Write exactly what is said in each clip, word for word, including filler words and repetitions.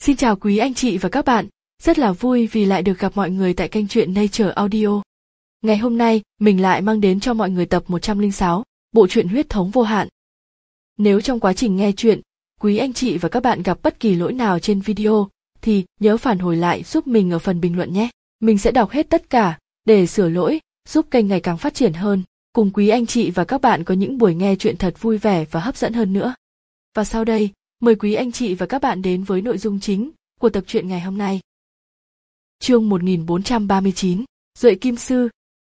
Xin chào quý anh chị và các bạn, rất là vui vì lại được gặp mọi người tại kênh truyện Nature Audio. Ngày hôm nay, mình lại mang đến cho mọi người tập một trăm lẻ sáu, bộ truyện Huyết thống vô hạn. Nếu trong quá trình nghe truyện, quý anh chị và các bạn gặp bất kỳ lỗi nào trên video, thì nhớ phản hồi lại giúp mình ở phần bình luận nhé. Mình sẽ đọc hết tất cả, để sửa lỗi, giúp kênh ngày càng phát triển hơn, cùng quý anh chị và các bạn có những buổi nghe truyện thật vui vẻ và hấp dẫn hơn nữa. Và sau đây, mời quý anh chị và các bạn đến với nội dung chính của tập truyện ngày hôm nay. Chương một nghìn bốn trăm ba mươi chín, Duệ Kim Sư.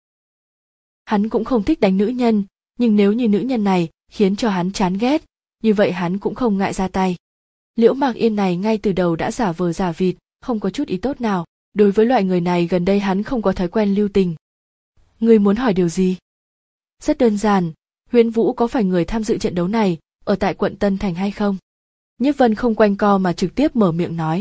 Hắn cũng không thích đánh nữ nhân, nhưng nếu như nữ nhân này khiến cho hắn chán ghét, như vậy hắn cũng không ngại ra tay. Liễu Mạc Yên này ngay từ đầu đã giả vờ giả vịt, không có chút ý tốt nào. Đối với loại người này gần đây hắn không có thói quen lưu tình. Ngươi muốn hỏi điều gì? Rất đơn giản, Huyễn Vũ có phải người tham dự trận đấu này ở tại quận Tân Thành hay không? Nhiếp Vân không quanh co mà trực tiếp mở miệng nói.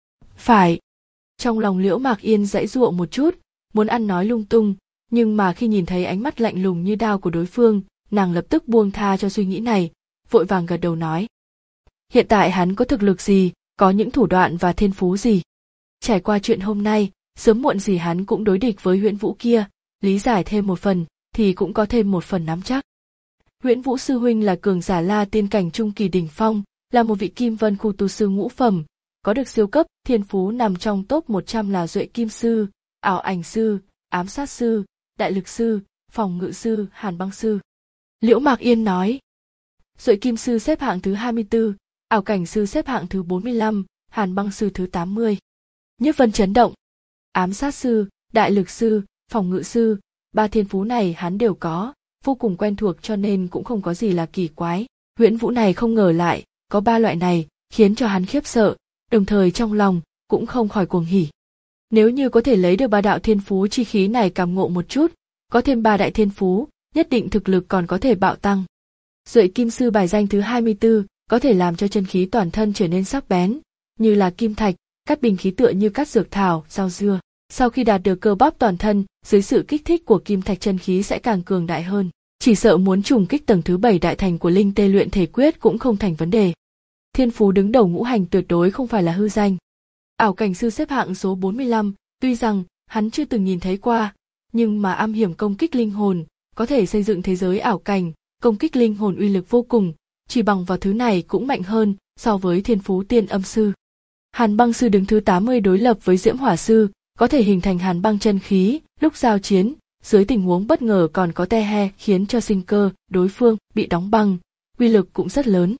Phải. Trong lòng Liễu Mạc Yên giãy giụa một chút, muốn ăn nói lung tung, nhưng mà khi nhìn thấy ánh mắt lạnh lùng như đao của đối phương, nàng lập tức buông tha cho suy nghĩ này, vội vàng gật đầu nói. Hiện tại hắn có thực lực gì, có những thủ đoạn và thiên phú gì? Trải qua chuyện hôm nay, sớm muộn gì hắn cũng đối địch với Huyễn Vũ kia, lý giải thêm một phần, thì cũng có thêm một phần nắm chắc. Huyễn Vũ sư huynh là cường giả La Tiên cảnh trung kỳ đỉnh phong, là một vị Kim Vân khu tu sư ngũ phẩm, có được siêu cấp thiên phú nằm trong top một trăm là Duệ Kim Sư, Ảo Ảnh Sư, Ám Sát Sư, Đại Lực Sư, Phòng Ngự Sư, Hàn Băng Sư. Liễu Mạc Yên nói. Duệ Kim Sư xếp hạng thứ hai mươi tư, Ảo Cảnh Sư xếp hạng thứ bốn mươi lăm, Hàn Băng Sư thứ tám mươi. Nhiếp Vân chấn động. Ám Sát Sư, Đại Lực Sư, Phòng Ngự Sư, ba thiên phú này hắn đều có, vô cùng quen thuộc cho nên cũng không có gì là kỳ quái. Huyễn Vũ này không ngờ lại có ba loại này, khiến cho hắn khiếp sợ, đồng thời trong lòng cũng không khỏi cuồng hỉ. Nếu như có thể lấy được ba đạo thiên phú chi khí này cảm ngộ một chút, có thêm ba đại thiên phú, nhất định thực lực còn có thể bạo tăng. Duệ Kim Sư bài danh thứ hai mươi tư, có thể làm cho chân khí toàn thân trở nên sắc bén, như là kim thạch, cắt bình khí tựa như cắt dược thảo, rau dưa. Sau khi đạt được cơ bắp toàn thân, dưới sự kích thích của kim thạch chân khí sẽ càng cường đại hơn. Chỉ sợ muốn trùng kích tầng thứ bảy đại thành của linh tê luyện thể quyết cũng không thành vấn đề. Thiên phú đứng đầu ngũ hành tuyệt đối không phải là hư danh. Ảo Cảnh Sư xếp hạng số bốn mươi lăm, tuy rằng hắn chưa từng nhìn thấy qua, nhưng mà am hiểm công kích linh hồn, có thể xây dựng thế giới ảo cảnh, công kích linh hồn uy lực vô cùng, chỉ bằng vào thứ này cũng mạnh hơn so với thiên phú Tiên Âm Sư. Hàn Băng Sư đứng thứ tám mươi đối lập với Diễm Hỏa Sư, có thể hình thành hàn băng chân khí, lúc giao chiến, dưới tình huống bất ngờ còn có te he khiến cho sinh cơ đối phương bị đóng băng, uy lực cũng rất lớn.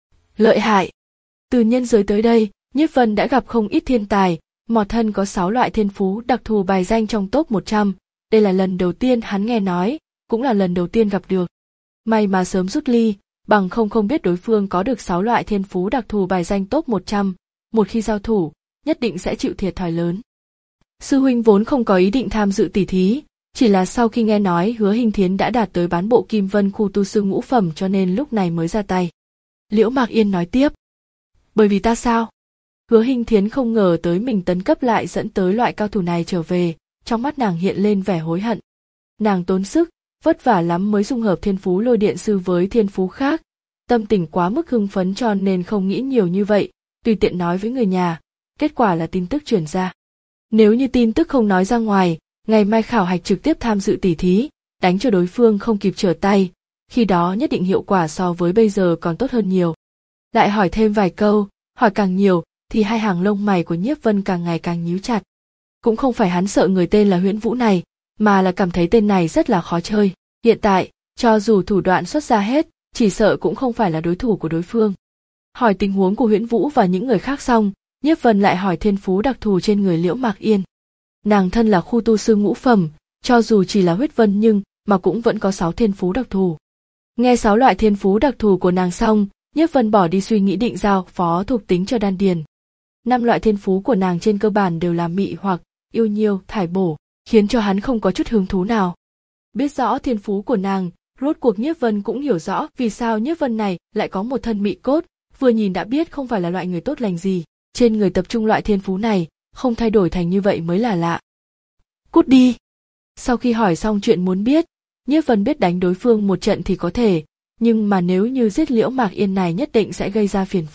Lợi hại. Từ nhân giới tới đây, Nhiếp Vân đã gặp không ít thiên tài, mọt thân có sáu loại thiên phú đặc thù bài danh trong top một trăm, đây là lần đầu tiên hắn nghe nói, cũng là lần đầu tiên gặp được. May mà sớm rút ly, bằng không không biết đối phương có được sáu loại thiên phú đặc thù bài danh top một trăm, một khi giao thủ, nhất định sẽ chịu thiệt thòi lớn. Sư huynh vốn không có ý định tham dự tỉ thí, chỉ là sau khi nghe nói Hứa Hinh Thiến đã đạt tới bán bộ Kim Vân khu tu sư ngũ phẩm cho nên lúc này mới ra tay. Liễu Mạc Yên nói tiếp. Bởi vì ta sao? Hứa Hinh Thiến không ngờ tới mình tấn cấp lại dẫn tới loại cao thủ này trở về, trong mắt nàng hiện lên vẻ hối hận. Nàng tốn sức, vất vả lắm mới dung hợp thiên phú Lôi Điện Sư với thiên phú khác, tâm tình quá mức hưng phấn cho nên không nghĩ nhiều như vậy, tùy tiện nói với người nhà, kết quả là tin tức truyền ra. Nếu như tin tức không nói ra ngoài, ngày mai khảo hạch trực tiếp tham dự tỉ thí, đánh cho đối phương không kịp trở tay, khi đó nhất định hiệu quả so với bây giờ còn tốt hơn nhiều. Lại hỏi thêm vài câu, hỏi càng nhiều, thì hai hàng lông mày của Nhiếp Vân càng ngày càng nhíu chặt. Cũng không phải hắn sợ người tên là Huyễn Vũ này, mà là cảm thấy tên này rất là khó chơi. Hiện tại, cho dù thủ đoạn xuất ra hết, chỉ sợ cũng không phải là đối thủ của đối phương. Hỏi tình huống của Huyễn Vũ và những người khác xong, Nhiếp Vân lại hỏi thiên phú đặc thù trên người Liễu Mạc Yên. Nàng thân là khu tu sư ngũ phẩm, cho dù chỉ là huyết vân nhưng mà cũng vẫn có sáu thiên phú đặc thù. Nghe sáu loại thiên phú đặc thù của nàng xong, Nhiếp Vân bỏ đi suy nghĩ định giao phó thuộc tính cho đan điền. Năm loại thiên phú của nàng trên cơ bản đều là mị hoặc, yêu nhiêu, thải bổ, khiến cho hắn không có chút hứng thú nào. Biết rõ thiên phú của nàng, rốt cuộc Nhiếp Vân cũng hiểu rõ vì sao Nhiếp Vân này lại có một thân mị cốt, vừa nhìn đã biết không phải là loại người tốt lành gì. Trên người tập trung loại thiên phú này, không thay đổi thành như vậy mới là lạ. Cút đi! Sau khi hỏi xong chuyện muốn biết, Nhiếp Vân biết đánh đối phương một trận thì có thể, nhưng mà nếu như giết Liễu Mạc Yên này nhất định sẽ gây ra phiền phức.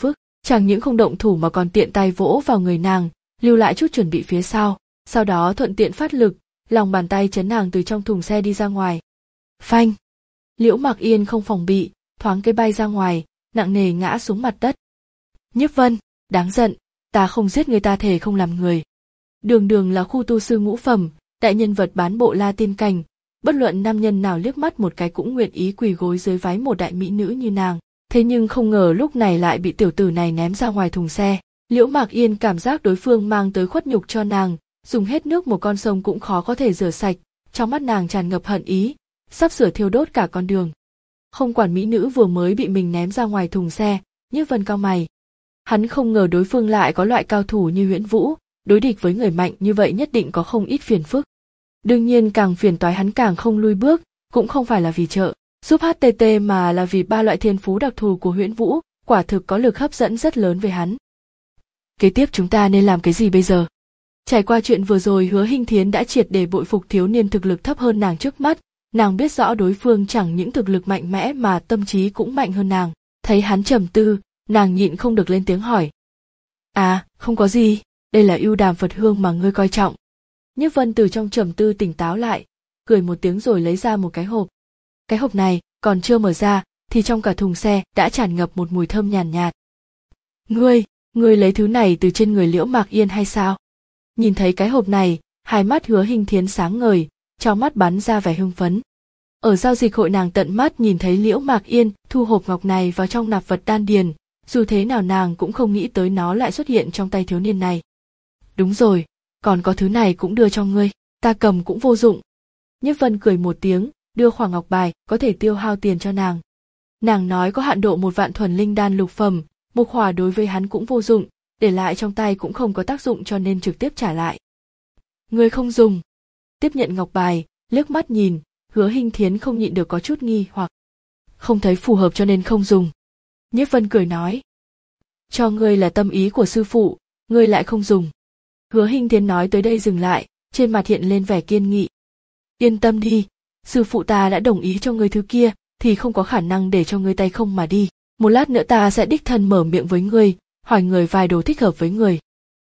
Chẳng những không động thủ mà còn tiện tay vỗ vào người nàng, lưu lại chút chuẩn bị phía sau, sau đó thuận tiện phát lực, lòng bàn tay chấn nàng từ trong thùng xe đi ra ngoài. Phanh! Liễu Mạc Yên không phòng bị, thoáng cái bay ra ngoài, nặng nề ngã xuống mặt đất. Nhiếp Vân, đáng giận, ta không giết người, ta thề không làm người. Đường đường là khu tu sư ngũ phẩm, đại nhân vật bán bộ La Tiên Cảnh, bất luận nam nhân nào liếc mắt một cái cũng nguyện ý quỳ gối dưới váy một đại mỹ nữ như nàng. Thế nhưng không ngờ lúc này lại bị tiểu tử này ném ra ngoài thùng xe. Liễu Mạc Yên cảm giác đối phương mang tới khuất nhục cho nàng, dùng hết nước một con sông cũng khó có thể rửa sạch, trong mắt nàng tràn ngập hận ý, sắp sửa thiêu đốt cả con đường. Không quản mỹ nữ vừa mới bị mình ném ra ngoài thùng xe, Nhiếp Vân cau mày. Hắn không ngờ đối phương lại có loại cao thủ như Huyễn Vũ, đối địch với người mạnh như vậy nhất định có không ít phiền phức. Đương nhiên càng phiền toái hắn càng không lui bước, cũng không phải là vì trợ giúp hát tê tê mà là vì ba loại thiên phú đặc thù của Huyễn Vũ, quả thực có lực hấp dẫn rất lớn với hắn. Kế tiếp chúng ta nên làm cái gì bây giờ? Trải qua chuyện vừa rồi, Hứa Hinh Thiến đã triệt để bội phục thiếu niên thực lực thấp hơn nàng trước mắt, nàng biết rõ đối phương chẳng những thực lực mạnh mẽ mà tâm trí cũng mạnh hơn nàng. Thấy hắn trầm tư, nàng nhịn không được lên tiếng hỏi. À, không có gì, đây là ưu đàm Phật hương mà ngươi coi trọng. Nhiếp Vân từ trong trầm tư tỉnh táo lại, cười một tiếng rồi lấy ra một cái hộp. Cái hộp này còn chưa mở ra thì trong cả thùng xe đã tràn ngập một mùi thơm nhàn nhạt, nhạt. Ngươi, ngươi lấy thứ này từ trên người Liễu Mạc Yên hay sao? Nhìn thấy cái hộp này, hai mắt Hứa Hinh Thiến sáng ngời, trong mắt bắn ra vẻ hưng phấn. Ở giao dịch hội nàng tận mắt nhìn thấy Liễu Mạc Yên thu hộp ngọc này vào trong nạp vật đan điền, dù thế nào nàng cũng không nghĩ tới nó lại xuất hiện trong tay thiếu niên này. Đúng rồi, còn có thứ này cũng đưa cho ngươi, ta cầm cũng vô dụng. Nhiếp Vân cười một tiếng, đưa khỏa ngọc bài có thể tiêu hao tiền cho nàng. Nàng nói có hạn độ một vạn thuần linh đan lục phẩm, một khỏa đối với hắn cũng vô dụng, để lại trong tay cũng không có tác dụng cho nên trực tiếp trả lại. Ngươi không dùng. Tiếp nhận ngọc bài, liếc mắt nhìn, Hứa Hinh Thiến không nhịn được có chút nghi hoặc. Không thấy phù hợp cho nên không dùng. Nhiếp Vân cười nói. Cho ngươi là tâm ý của sư phụ, ngươi lại không dùng. Hứa Hinh Thiến nói tới đây dừng lại, trên mặt hiện lên vẻ kiên nghị. Yên tâm đi, sư phụ ta đã đồng ý cho ngươi thứ kia, thì không có khả năng để cho ngươi tay không mà đi. Một lát nữa ta sẽ đích thân mở miệng với ngươi, hỏi người vài đồ thích hợp với người.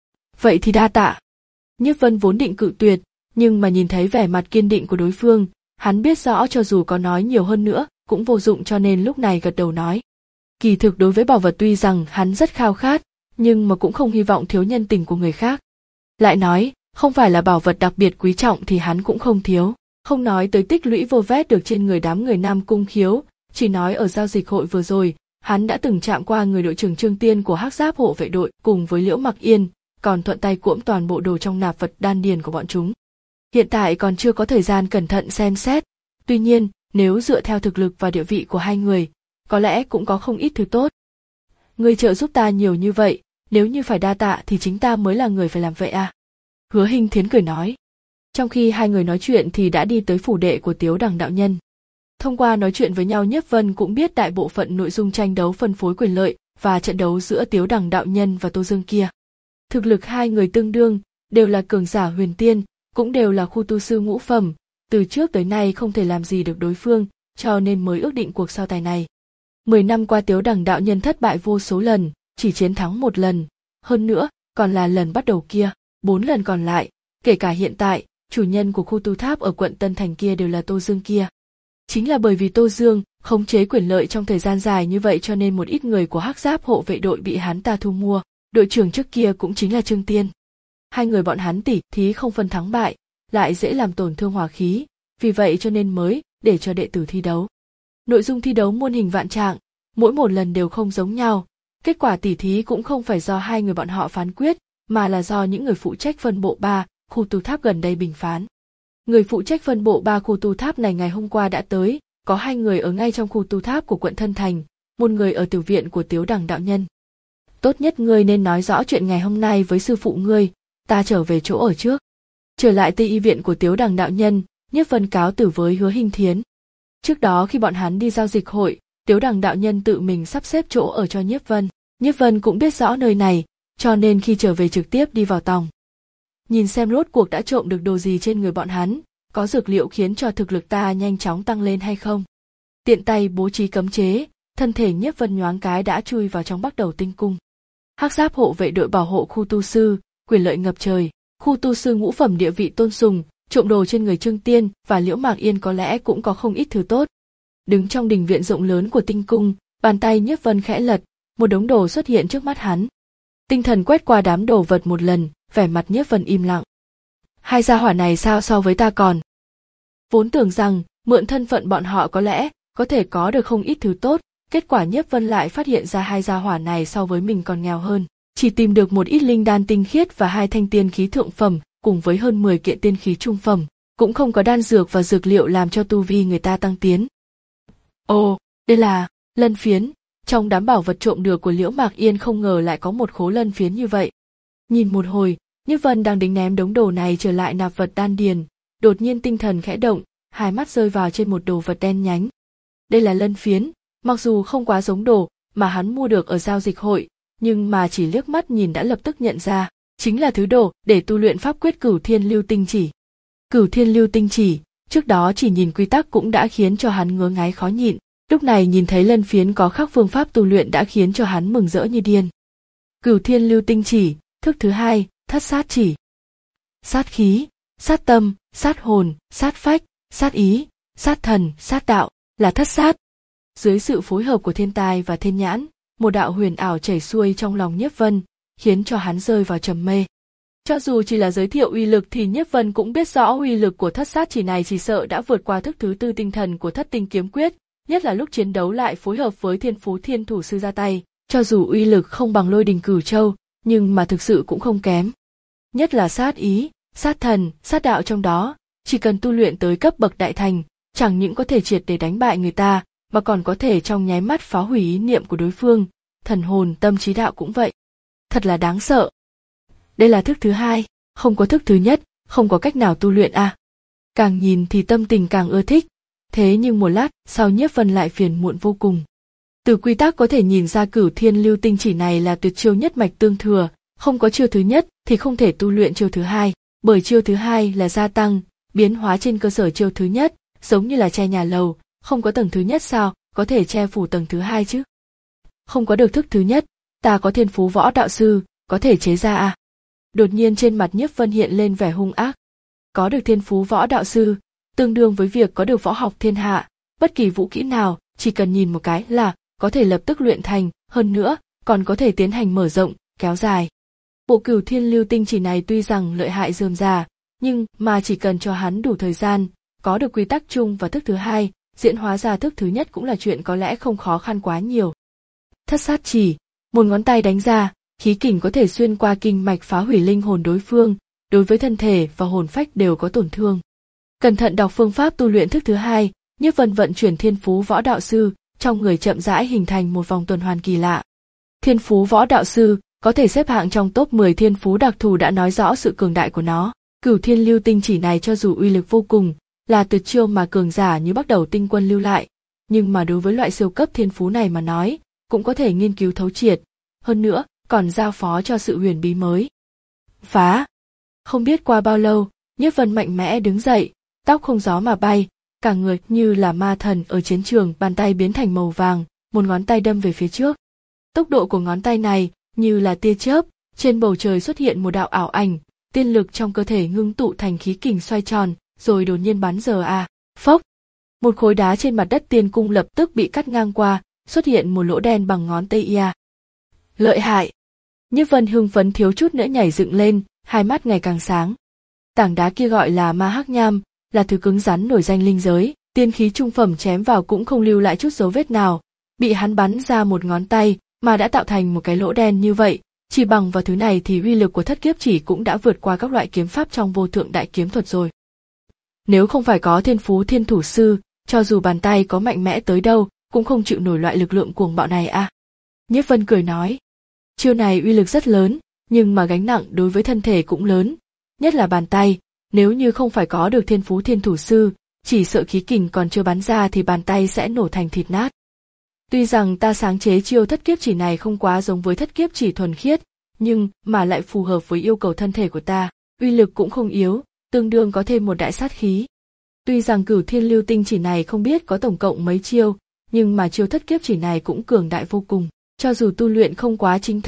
Vậy thì đa tạ. Nhiếp Vân vốn định cự tuyệt, nhưng mà nhìn thấy vẻ mặt kiên định của đối phương, hắn biết rõ cho dù có nói nhiều hơn nữa, cũng vô dụng cho nên lúc này gật đầu nói. Kỳ thực đối với bảo vật tuy rằng hắn rất khao khát, nhưng mà cũng không hy vọng thiếu nhân tình của người khác. Lại nói, không phải là bảo vật đặc biệt quý trọng thì hắn cũng không thiếu, không nói tới tích lũy vô vét được trên người đám người Nam Cung Khiếu, chỉ nói ở giao dịch hội vừa rồi, hắn đã từng chạm qua người đội trưởng Trương Tiên của Hắc Giáp hộ vệ đội cùng với Liễu Mạc Yên, còn thuận tay cuỗm toàn bộ đồ trong nạp vật đan điền của bọn chúng. Hiện tại còn chưa có thời gian cẩn thận xem xét, tuy nhiên, nếu dựa theo thực lực và địa vị của hai người, có lẽ cũng có không ít thứ tốt. Ngươi trợ giúp ta nhiều như vậy, nếu như phải đa tạ thì chính ta mới là người phải làm vậy à? Hứa Hinh Thiến cười nói. Trong khi hai người nói chuyện thì đã đi tới phủ đệ của Tiếu Đằng đạo nhân. Thông qua nói chuyện với nhau, Nhiếp Vân cũng biết đại bộ phận nội dung tranh đấu phân phối quyền lợi và trận đấu giữa Tiếu Đằng đạo nhân và Tô Dương kia. Thực lực hai người tương đương, đều là cường giả huyền tiên, cũng đều là khu tu sư ngũ phẩm, từ trước tới nay không thể làm gì được đối phương, cho nên mới ước định cuộc so tài này. Mười năm qua Tiếu Đằng đạo nhân thất bại vô số lần, chỉ chiến thắng một lần, hơn nữa, còn là lần bắt đầu kia, bốn lần còn lại, kể cả hiện tại, chủ nhân của khu tu tháp ở quận Tân Thành kia đều là Tô Dương kia. Chính là bởi vì Tô Dương khống chế quyền lợi trong thời gian dài như vậy cho nên một ít người của Hắc Giáp hộ vệ đội bị hắn ta thu mua, đội trưởng trước kia cũng chính là Trương Tiên. Hai người bọn hắn tỉ thí không phân thắng bại, lại dễ làm tổn thương hòa khí, vì vậy cho nên mới để cho đệ tử thi đấu. Nội dung thi đấu muôn hình vạn trạng, mỗi một lần đều không giống nhau, kết quả tỉ thí cũng không phải do hai người bọn họ phán quyết, mà là do những người phụ trách phân bộ ba khu tu tháp gần đây bình phán. Người phụ trách phân bộ ba khu tu tháp này ngày hôm qua đã tới, có hai người ở ngay trong khu tu tháp của quận Thân Thành, một người ở tiểu viện của Tiếu Đằng đạo nhân. Tốt nhất ngươi nên nói rõ chuyện ngày hôm nay với sư phụ ngươi, ta trở về chỗ ở trước. Trở lại Tây Y viện của Tiếu Đằng đạo nhân, Nhiếp Vân cáo từ với Hứa Hinh Thiến. Trước đó khi bọn hắn đi giao dịch hội, Tiếu Đằng đạo nhân tự mình sắp xếp chỗ ở cho Nhiếp Vân. Nhiếp Vân cũng biết rõ nơi này, cho nên khi trở về trực tiếp đi vào tòng. Nhìn xem rốt cuộc đã trộm được đồ gì trên người bọn hắn, có dược liệu khiến cho thực lực ta nhanh chóng tăng lên hay không. Tiện tay bố trí cấm chế, thân thể Nhiếp Vân nhoáng cái đã chui vào trong Bắc Đầu Tinh Cung. Hắc giáp hộ vệ đội bảo hộ khu tu sư, quyền lợi ngập trời, khu tu sư ngũ phẩm địa vị tôn sùng, trộm đồ trên người Trương Tiên và Liễu Mạc Yên có lẽ cũng có không ít thứ tốt. Đứng trong đình viện rộng lớn của tinh cung, bàn tay Nhiếp Vân khẽ lật, một đống đồ xuất hiện trước mắt hắn. Tinh thần quét qua đám đồ vật một lần, vẻ mặt Nhiếp Vân im lặng. Hai gia hỏa này sao so với ta còn? Vốn tưởng rằng mượn thân phận bọn họ có lẽ có thể có được không ít thứ tốt, kết quả Nhiếp Vân lại phát hiện ra hai gia hỏa này so với mình còn nghèo hơn, chỉ tìm được một ít linh đan tinh khiết và hai thanh tiên khí thượng phẩm, cùng với hơn mười kiện tiên khí trung phẩm, cũng không có đan dược và dược liệu làm cho tu vi người ta tăng tiến. Ồ, đây là lân phiến, trong đám bảo vật trộm được của Liễu Mạc Yên không ngờ lại có một khố lân phiến như vậy. Nhìn một hồi, Nhiếp Vân đang định ném đống đồ này trở lại nạp vật đan điền, đột nhiên tinh thần khẽ động, hai mắt rơi vào trên một đồ vật đen nhánh. Đây là lân phiến, mặc dù không quá giống đồ mà hắn mua được ở giao dịch hội, nhưng mà chỉ liếc mắt nhìn đã lập tức nhận ra, chính là thứ đồ để tu luyện pháp quyết Cửu Thiên Lưu Tinh Chỉ. Cửu Thiên Lưu Tinh Chỉ, trước đó chỉ nhìn quy tắc cũng đã khiến cho hắn ngứa ngáy khó nhịn, lúc này nhìn thấy lân phiến có khắc phương pháp tu luyện đã khiến cho hắn mừng rỡ như điên. Cửu Thiên Lưu Tinh Chỉ, thức thứ hai, Thất Sát Chỉ. Sát khí, sát tâm, sát hồn, sát phách, sát ý, sát thần, sát đạo, là thất sát. Dưới sự phối hợp của thiên tài và thiên nhãn, một đạo huyền ảo chảy xuôi trong lòng Nhiếp Vân, khiến cho hắn rơi vào trầm mê. Cho dù chỉ là giới thiệu uy lực thì Nhiếp Vân cũng biết rõ uy lực của thất sát chỉ này chỉ sợ đã vượt qua thức thứ tư tinh thần của thất tinh kiếm quyết, nhất là lúc chiến đấu lại phối hợp với thiên phú thiên thủ sư ra tay, cho dù uy lực không bằng lôi đình cửu châu, nhưng mà thực sự cũng không kém. Nhất là sát ý, sát thần, sát đạo trong đó, chỉ cần tu luyện tới cấp bậc đại thành, chẳng những có thể triệt để đánh bại người ta, mà còn có thể trong nháy mắt phá hủy ý niệm của đối phương, thần hồn tâm trí đạo cũng vậy. Thật là đáng sợ. Đây là thức thứ hai, không có thức thứ nhất, không có cách nào tu luyện à. Càng nhìn thì tâm tình càng ưa thích, thế nhưng một lát sau Nhiếp Vân lại phiền muộn vô cùng. Từ quy tắc có thể nhìn ra Cửu Thiên Lưu Tinh Chỉ này là tuyệt chiêu nhất mạch tương thừa, không có chiêu thứ nhất thì không thể tu luyện chiêu thứ hai, bởi chiêu thứ hai là gia tăng, biến hóa trên cơ sở chiêu thứ nhất, giống như là che nhà lầu, không có tầng thứ nhất sao có thể che phủ tầng thứ hai chứ. Không có được thức thứ nhất, ta có thiên phú võ đạo sư, có thể chế ra à. Đột nhiên trên mặt Nhiếp Vân hiện lên vẻ hung ác. Có được thiên phú võ đạo sư, tương đương với việc có được võ học thiên hạ, bất kỳ vũ kỹ nào, chỉ cần nhìn một cái là có thể lập tức luyện thành, hơn nữa, còn có thể tiến hành mở rộng, kéo dài. Bộ Cửu Thiên Lưu Tinh Chỉ này tuy rằng lợi hại rườm rà, nhưng mà chỉ cần cho hắn đủ thời gian, có được quy tắc chung và thức thứ hai, diễn hóa ra thức thứ nhất cũng là chuyện có lẽ không khó khăn quá nhiều. Thất sát chỉ, một ngón tay đánh ra, khí kình có thể xuyên qua kinh mạch phá hủy linh hồn đối phương, đối với thân thể và hồn phách đều có tổn thương. Cẩn thận đọc phương pháp tu luyện thức thứ hai, Nhiếp Vân vận chuyển thiên phú võ đạo sư, trong người chậm rãi hình thành một vòng tuần hoàn kỳ lạ. Thiên phú võ đạo sư có thể xếp hạng trong top mười thiên phú đặc thù đã nói rõ sự cường đại của nó. Cửu Thiên Lưu Tinh Chỉ này cho dù uy lực vô cùng, là tuyệt chiêu mà cường giả như Bắc Đầu Tinh Quân lưu lại, nhưng mà đối với loại siêu cấp thiên phú này mà nói, cũng có thể nghiên cứu thấu triệt, hơn nữa, còn giao phó cho sự huyền bí mới. Phá! Không biết qua bao lâu, Nhiếp Vân mạnh mẽ đứng dậy, tóc không gió mà bay, cả người như là ma thần ở chiến trường, bàn tay biến thành màu vàng, một ngón tay đâm về phía trước. Tốc độ của ngón tay này như là tia chớp, trên bầu trời xuất hiện một đạo ảo ảnh, tiên lực trong cơ thể ngưng tụ thành khí kình xoay tròn, rồi đột nhiên bắn giờ a, phốc. Một khối đá trên mặt đất tiên cung lập tức bị cắt ngang qua, xuất hiện một lỗ đen bằng ngón tay ia. Lợi hại! Nhiếp Vân hưng phấn thiếu chút nữa nhảy dựng lên, hai mắt ngày càng sáng. Tảng đá kia gọi là ma hắc nham, là thứ cứng rắn nổi danh linh giới, tiên khí trung phẩm chém vào cũng không lưu lại chút dấu vết nào, bị hắn bắn ra một ngón tay mà đã tạo thành một cái lỗ đen như vậy, chỉ bằng vào thứ này thì uy lực của thất kiếp chỉ cũng đã vượt qua các loại kiếm pháp trong vô thượng đại kiếm thuật rồi. Nếu không phải có thiên phú thiên thủ sư, cho dù bàn tay có mạnh mẽ tới đâu, cũng không chịu nổi loại lực lượng cuồng bạo này à. Nhiếp Vân cười nói, chiêu này uy lực rất lớn, nhưng mà gánh nặng đối với thân thể cũng lớn, nhất là bàn tay, nếu như không phải có được thiên phú thiên thủ sư, chỉ sợ khí kình còn chưa bắn ra thì bàn tay sẽ nổ thành thịt nát. Tuy rằng ta sáng chế chiêu thất kiếp chỉ này không quá giống với thất kiếp chỉ thuần khiết, nhưng mà lại phù hợp với yêu cầu thân thể của ta, uy lực cũng không yếu, tương đương có thêm một đại sát khí. Tuy rằng Cửu Thiên Lưu Tinh Chỉ này không biết có tổng cộng mấy chiêu, nhưng mà chiêu thất kiếp chỉ này cũng cường đại vô cùng, cho dù tu luyện không quá chính thống,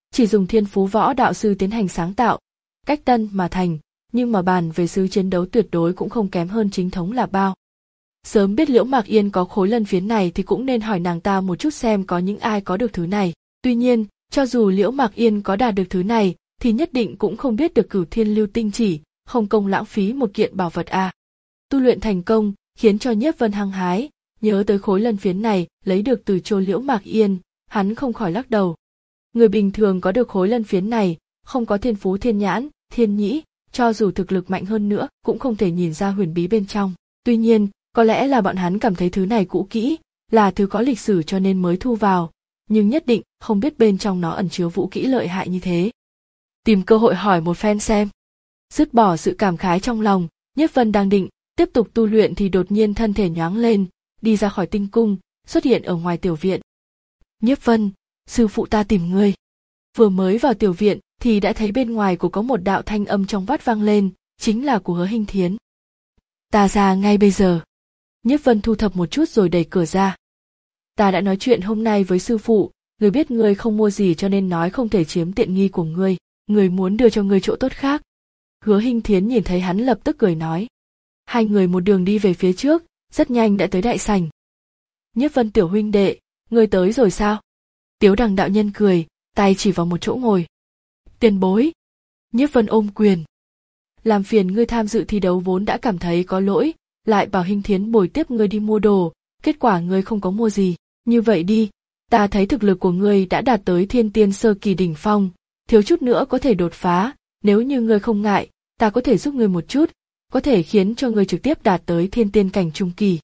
chỉ dùng thiên phú võ đạo sư tiến hành sáng tạo, cách tân mà thành, nhưng mà bàn về sức chiến đấu tuyệt đối cũng không kém hơn chính thống là bao. Sớm biết Liễu Mạc Yên có khối lân phiến này thì cũng nên hỏi nàng ta một chút xem có những ai có được thứ này. Tuy nhiên, cho dù Liễu Mạc Yên có đạt được thứ này, thì nhất định cũng không biết được Cửu Thiên Lưu Tinh Chỉ, không công lãng phí một kiện bảo vật a. À. Tu luyện thành công, khiến cho Nhiếp Vân hăng hái, nhớ tới khối lân phiến này lấy được từ chỗ Liễu Mạc Yên, hắn không khỏi lắc đầu. Người bình thường có được khối lân phiến này, không có thiên phú thiên nhãn, thiên nhĩ, cho dù thực lực mạnh hơn nữa, cũng không thể nhìn ra huyền bí bên trong. Tuy nhiên, có lẽ là bọn hắn cảm thấy thứ này cũ kỹ, là thứ có lịch sử cho nên mới thu vào, nhưng nhất định không biết bên trong nó ẩn chứa vũ kỹ lợi hại như thế. Tìm cơ hội hỏi một phen xem. Dứt bỏ sự cảm khái trong lòng, Nhiếp Vân đang định tiếp tục tu luyện thì đột nhiên thân thể nhoáng lên, đi ra khỏi tinh cung, xuất hiện ở ngoài tiểu viện. Nhiếp Vân, sư phụ ta tìm ngươi. Vừa mới vào tiểu viện thì đã thấy bên ngoài của có một đạo thanh âm trong vắt vang lên, chính là của Hứa Hinh Thiến. Ta ra ngay bây giờ. Nhiếp Vân thu thập một chút rồi đẩy cửa ra. Ta đã nói chuyện hôm nay với sư phụ, người biết ngươi không mua gì cho nên nói không thể chiếm tiện nghi của ngươi, người muốn đưa cho ngươi chỗ tốt khác. Hứa Hinh Thiến nhìn thấy hắn lập tức cười nói. Hai người một đường đi về phía trước, rất nhanh đã tới đại sảnh. Nhiếp Vân tiểu huynh đệ, ngươi tới rồi sao? Tiếu Đằng đạo nhân cười, tay chỉ vào một chỗ ngồi. Tiền bối. Nhiếp Vân ôm quyền. Làm phiền ngươi tham dự thi đấu vốn đã cảm thấy có lỗi, lại bảo Hinh Thiến bồi tiếp ngươi đi mua đồ, kết quả ngươi không có mua gì. Như vậy đi, ta thấy thực lực của ngươi đã đạt tới thiên tiên sơ kỳ đỉnh phong, thiếu chút nữa có thể đột phá, nếu như ngươi không ngại, ta có thể giúp ngươi một chút, có thể khiến cho ngươi trực tiếp đạt tới thiên tiên cảnh trung kỳ.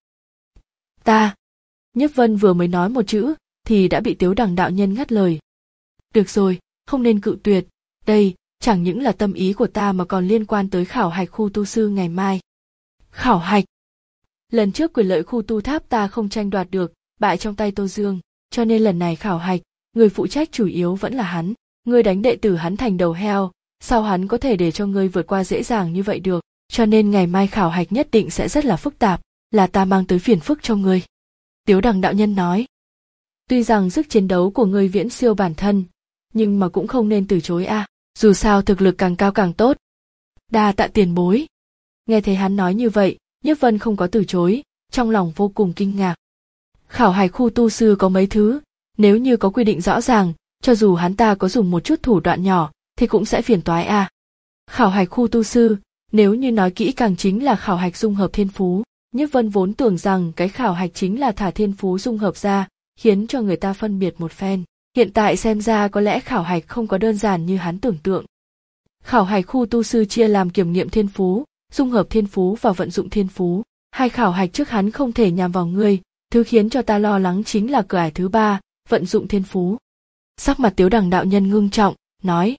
Ta. Nhiếp Vân vừa mới nói một chữ, thì đã bị Tiếu Đằng đạo nhân ngắt lời. Được rồi, không nên cự tuyệt, đây, chẳng những là tâm ý của ta mà còn liên quan tới khảo hạch khu tu sư ngày mai. Khảo hạch. Lần trước quyền lợi khu tu tháp ta không tranh đoạt được, bại trong tay Tô Dương, cho nên lần này khảo hạch, người phụ trách chủ yếu vẫn là hắn. Ngươi đánh đệ tử hắn thành đầu heo, sao hắn có thể để cho ngươi vượt qua dễ dàng như vậy được, cho nên ngày mai khảo hạch nhất định sẽ rất là phức tạp, là ta mang tới phiền phức cho ngươi. Tiếu Đằng đạo nhân nói. Tuy rằng sức chiến đấu của ngươi viễn siêu bản thân, nhưng mà cũng không nên từ chối a, à. Dù sao thực lực càng cao càng tốt. Đa tạ tiền bối. Nghe thấy hắn nói như vậy, Nhiếp Vân không có từ chối, trong lòng vô cùng kinh ngạc. Khảo hạch khu tu sư có mấy thứ, nếu như có quy định rõ ràng, cho dù hắn ta có dùng một chút thủ đoạn nhỏ, thì cũng sẽ phiền toái a. À. Khảo hạch khu tu sư, nếu như nói kỹ càng chính là khảo hạch dung hợp thiên phú. Nhiếp Vân vốn tưởng rằng cái khảo hạch chính là thả thiên phú dung hợp ra, khiến cho người ta phân biệt một phen. Hiện tại xem ra có lẽ khảo hạch không có đơn giản như hắn tưởng tượng. Khảo hạch khu tu sư chia làm kiểm nghiệm thiên phú, dung hợp thiên phú và vận dụng thiên phú. Hai khảo hạch trước hắn không thể nhằm vào ngươi, thứ khiến cho ta lo lắng chính là cửa ải thứ ba, vận dụng thiên phú. Sắc mặt Tiếu Đằng đạo nhân ngưng trọng, nói.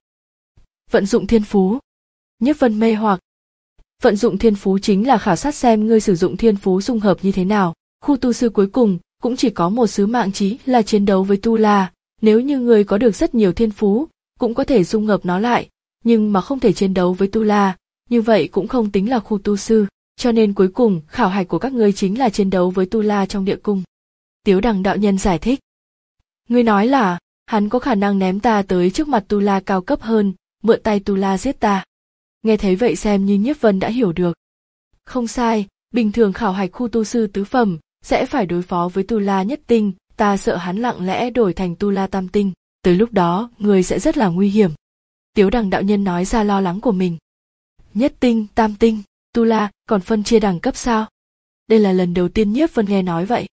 Vận dụng thiên phú. Nhiếp Vân mê hoặc. Vận dụng thiên phú chính là khảo sát xem ngươi sử dụng thiên phú dung hợp như thế nào. Khu tu sư cuối cùng cũng chỉ có một sứ mạng chí là chiến đấu với tu la. Nếu như ngươi có được rất nhiều thiên phú, cũng có thể dung hợp nó lại, nhưng mà không thể chiến đấu với tu la, như vậy cũng không tính là khu tu sư. Cho nên cuối cùng khảo hạch của các ngươi chính là chiến đấu với tu la trong địa cung. Tiếu Đằng đạo nhân giải thích. Ngươi nói là hắn có khả năng ném ta tới trước mặt tu la cao cấp hơn, mượn tay tu la giết ta. Nghe thấy vậy xem như Nhiếp Vân đã hiểu được. Không sai, bình thường khảo hạch khu tu sư tứ phẩm sẽ phải đối phó với tu la nhất tinh, ta sợ hắn lặng lẽ đổi thành tu la tam tinh, tới lúc đó người sẽ rất là nguy hiểm. Tiếu Đằng đạo nhân nói ra lo lắng của mình. Nhất tinh, tam tinh, tu la còn phân chia đẳng cấp sao? Đây là lần đầu tiên Nhiếp Vân nghe nói vậy.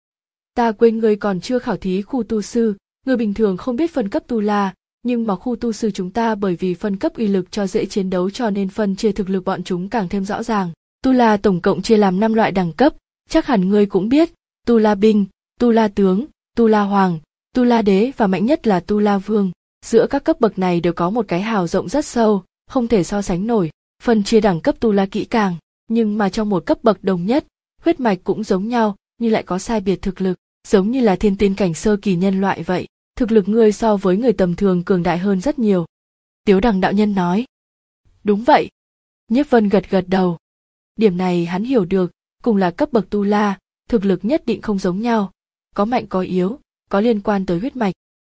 Ta quên ngươi còn chưa khảo thí khu tu sư, người bình thường không biết phân cấp tu la, nhưng mà khu tu sư chúng ta bởi vì phân cấp uy lực cho dễ chiến đấu cho nên phân chia thực lực bọn chúng càng thêm rõ ràng. Tu la tổng cộng chia làm năm loại đẳng cấp, chắc hẳn ngươi cũng biết, tu la binh, tu la tướng, tu la hoàng, tu la đế và mạnh nhất là tu la vương. Giữa các cấp bậc này đều có một cái hào rộng rất sâu, không thể so sánh nổi. Phân chia đẳng cấp tu la kỹ càng, nhưng mà trong một cấp bậc đồng nhất, huyết mạch cũng giống nhau, nhưng lại có sai biệt thực lực, giống như là thiên tiên cảnh sơ kỳ nhân loại vậy. Thực lực ngươi so với người tầm thường cường đại hơn rất nhiều. Tiếu Đằng đạo nhân nói. Đúng vậy. Nhiếp Vân gật gật đầu. Điểm này hắn hiểu được, cùng là cấp bậc tu la, thực lực nhất định không giống nhau, có mạnh có yếu, có liên quan tới huyết mạch.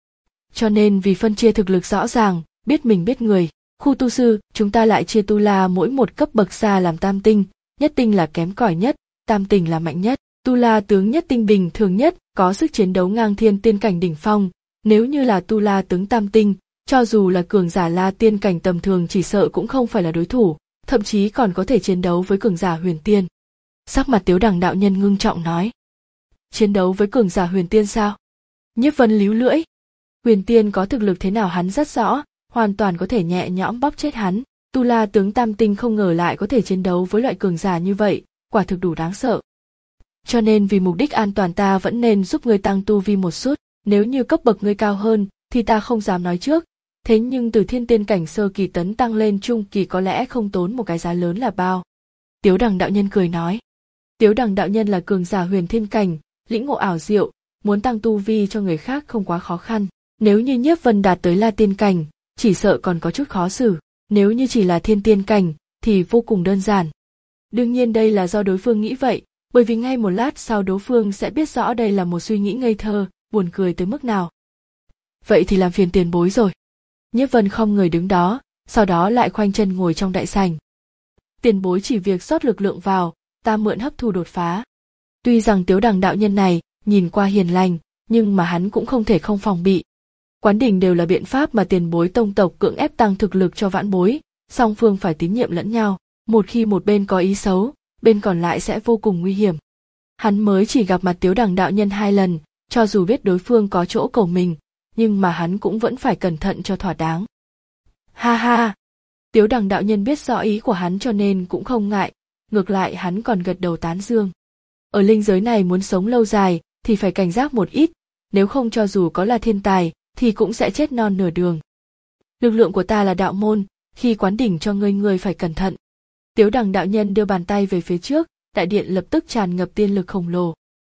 Cho nên vì phân chia thực lực rõ ràng, biết mình biết người, khu tu sư, chúng ta lại chia tu la mỗi một cấp bậc ra làm tam tinh, nhất tinh là kém cỏi nhất, tam tinh là mạnh nhất. Tu la tướng nhất tinh bình thường nhất, có sức chiến đấu ngang thiên tiên cảnh đỉnh phong, nếu như là tu la tướng tam tinh, cho dù là cường giả la tiên cảnh tầm thường chỉ sợ cũng không phải là đối thủ, thậm chí còn có thể chiến đấu với cường giả huyền tiên. Sắc mặt Tiếu Đằng đạo nhân ngưng trọng nói. Chiến đấu với cường giả huyền tiên sao? Nhiếp Vân líu lưỡi. Huyền tiên có thực lực thế nào hắn rất rõ, hoàn toàn có thể nhẹ nhõm bóp chết hắn. Tu la tướng tam tinh không ngờ lại có thể chiến đấu với loại cường giả như vậy, quả thực đủ đáng sợ. Cho nên vì mục đích an toàn ta vẫn nên giúp ngươi tăng tu vi một chút, nếu như cấp bậc ngươi cao hơn thì ta không dám nói trước, thế nhưng từ thiên tiên cảnh sơ kỳ tấn tăng lên trung kỳ có lẽ không tốn một cái giá lớn là bao. Tiếu Đằng đạo nhân cười nói. Tiếu Đằng đạo nhân là cường giả huyền thiên cảnh, lĩnh ngộ ảo diệu, muốn tăng tu vi cho người khác không quá khó khăn. Nếu như Nhiếp Vân đạt tới la tiên cảnh, chỉ sợ còn có chút khó xử, nếu như chỉ là thiên tiên cảnh thì vô cùng đơn giản. Đương nhiên đây là do đối phương nghĩ vậy, bởi vì ngay một lát sau đối phương sẽ biết rõ đây là một suy nghĩ ngây thơ, buồn cười tới mức nào. Vậy thì làm phiền tiền bối rồi. Nhiếp Vân khom người đứng đó, sau đó lại khoanh chân ngồi trong đại sảnh. Tiền bối chỉ việc rót lực lượng vào, ta mượn hấp thu đột phá. Tuy rằng Tiếu Đằng đạo nhân này nhìn qua hiền lành, nhưng mà hắn cũng không thể không phòng bị. Quán đỉnh đều là biện pháp mà tiền bối tông tộc cưỡng ép tăng thực lực cho vãn bối, song phương phải tín nhiệm lẫn nhau, một khi một bên có ý xấu, bên còn lại sẽ vô cùng nguy hiểm. Hắn mới chỉ gặp mặt Tiếu Đằng đạo nhân hai lần, cho dù biết đối phương có chỗ cầu mình, nhưng mà hắn cũng vẫn phải cẩn thận cho thỏa đáng. Ha ha! Tiếu Đằng đạo nhân biết rõ ý của hắn cho nên cũng không ngại, ngược lại hắn còn gật đầu tán dương. Ở linh giới này muốn sống lâu dài thì phải cảnh giác một ít, nếu không cho dù có là thiên tài thì cũng sẽ chết non nửa đường. Lực lượng của ta là đạo môn, khi quán đỉnh cho ngươi ngươi phải cẩn thận. Tiếu Đằng đạo nhân đưa bàn tay về phía trước, đại điện lập tức tràn ngập tiên lực khổng lồ.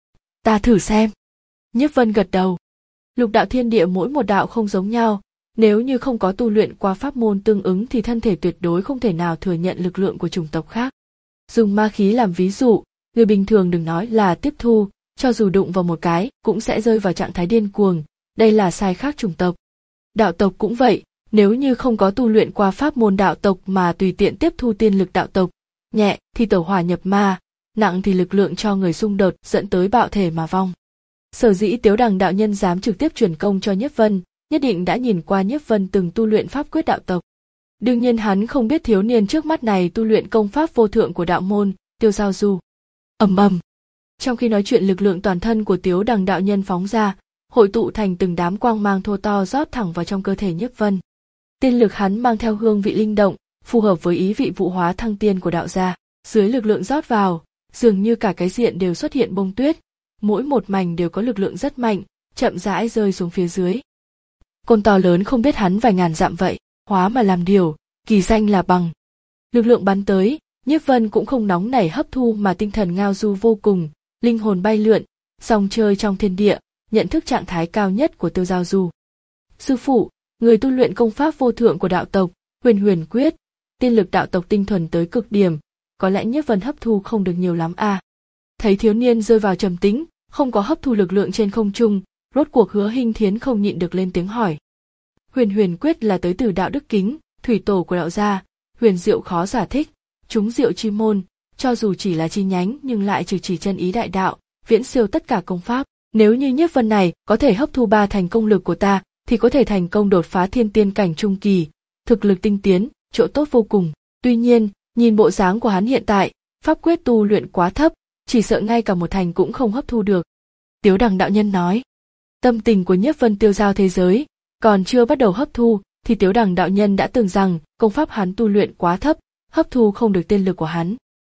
Ta thử xem. Nhiếp Vân gật đầu. Lục đạo thiên địa mỗi một đạo không giống nhau, nếu như không có tu luyện qua pháp môn tương ứng thì thân thể tuyệt đối không thể nào thừa nhận lực lượng của chủng tộc khác. Dùng ma khí làm ví dụ, người bình thường đừng nói là tiếp thu, cho dù đụng vào một cái cũng sẽ rơi vào trạng thái điên cuồng, đây là sai khác chủng tộc. Đạo tộc cũng vậy, nếu như không có tu luyện qua pháp môn đạo tộc mà tùy tiện tiếp thu tiên lực đạo tộc, nhẹ thì tẩu hỏa nhập ma, nặng thì lực lượng cho người xung đột dẫn tới bạo thể mà vong. Sở dĩ Tiếu Đằng đạo nhân dám trực tiếp truyền công cho Nhiếp Vân, nhất định đã nhìn qua Nhiếp Vân từng tu luyện pháp quyết đạo tộc. Đương nhiên hắn không biết thiếu niên trước mắt này tu luyện công pháp vô thượng của đạo môn, Tiêu Giao Du. Ầm ầm. Trong khi nói chuyện lực lượng toàn thân của Tiếu Đằng đạo nhân phóng ra, hội tụ thành từng đám quang mang thô to rót thẳng vào trong cơ thể Nhiếp Vân. Tiên lực hắn mang theo hương vị linh động, phù hợp với ý vị vụ hóa thăng tiên của đạo gia. Dưới lực lượng rót vào, dường như cả cái diện đều xuất hiện bông tuyết, mỗi một mảnh đều có lực lượng rất mạnh, chậm rãi rơi xuống phía dưới. Côn to lớn không biết hắn vài ngàn dặm vậy, hóa mà làm điều, kỳ danh là bằng. Lực lượng bắn tới, Nhiếp Vân cũng không nóng nảy hấp thu mà tinh thần ngao du vô cùng, linh hồn bay lượn, song chơi trong thiên địa, nhận thức trạng thái cao nhất của Tiêu Giao Du. Sư phụ, người tu luyện công pháp vô thượng của đạo tộc, Huyền Huyền Quyết, tiên lực đạo tộc tinh thuần tới cực điểm, có lẽ Nhiếp Vân hấp thu không được nhiều lắm à. Thấy thiếu niên rơi vào trầm tĩnh, không có hấp thu lực lượng trên không trung, rốt cuộc Hứa Hinh Thiến không nhịn được lên tiếng hỏi. Huyền Huyền Quyết là tới từ đạo đức kính, thủy tổ của đạo gia, huyền diệu khó giải thích, chúng diệu chi môn, cho dù chỉ là chi nhánh nhưng lại trực chỉ chân ý đại đạo, viễn siêu tất cả công pháp. Nếu như Nhiếp Vân này có thể hấp thu ba thành công lực của ta, thì có thể thành công đột phá thiên tiên cảnh trung kỳ, thực lực tinh tiến, chỗ tốt vô cùng. Tuy nhiên, nhìn bộ dáng của hắn hiện tại, pháp quyết tu luyện quá thấp, chỉ sợ ngay cả một thành cũng không hấp thu được. Tiếu Đằng đạo nhân nói, tâm tình của Nhiếp Vân tiêu dao thế giới, còn chưa bắt đầu hấp thu, thì Tiếu Đằng đạo nhân đã tưởng rằng công pháp hắn tu luyện quá thấp, hấp thu không được tiên lực của hắn.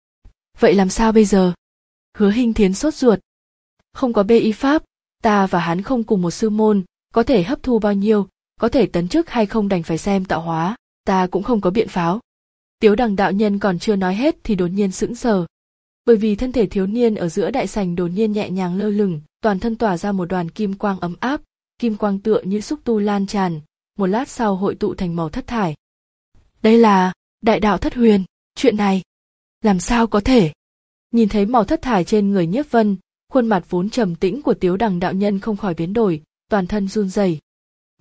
Vậy làm sao bây giờ? Hứa Hinh Thiến sốt ruột. Không có bê y pháp, ta và hắn không cùng một sư môn, có thể hấp thu bao nhiêu, có thể tấn chức hay không đành phải xem tạo hóa, ta cũng không có biện pháp. Tiếu Đằng đạo nhân còn chưa nói hết thì đột nhiên sững sờ. Bởi vì thân thể thiếu niên ở giữa đại sảnh đột nhiên nhẹ nhàng lơ lửng, toàn thân tỏa ra một đoàn kim quang ấm áp, kim quang tựa như xúc tu lan tràn, một lát sau hội tụ thành màu thất thải. Đây là đại đạo thất huyền, chuyện này làm sao có thể? Nhìn thấy màu thất thải trên người Nhiếp Vân, khuôn mặt vốn trầm tĩnh của Tiếu Đằng đạo nhân không khỏi biến đổi, toàn thân run rẩy.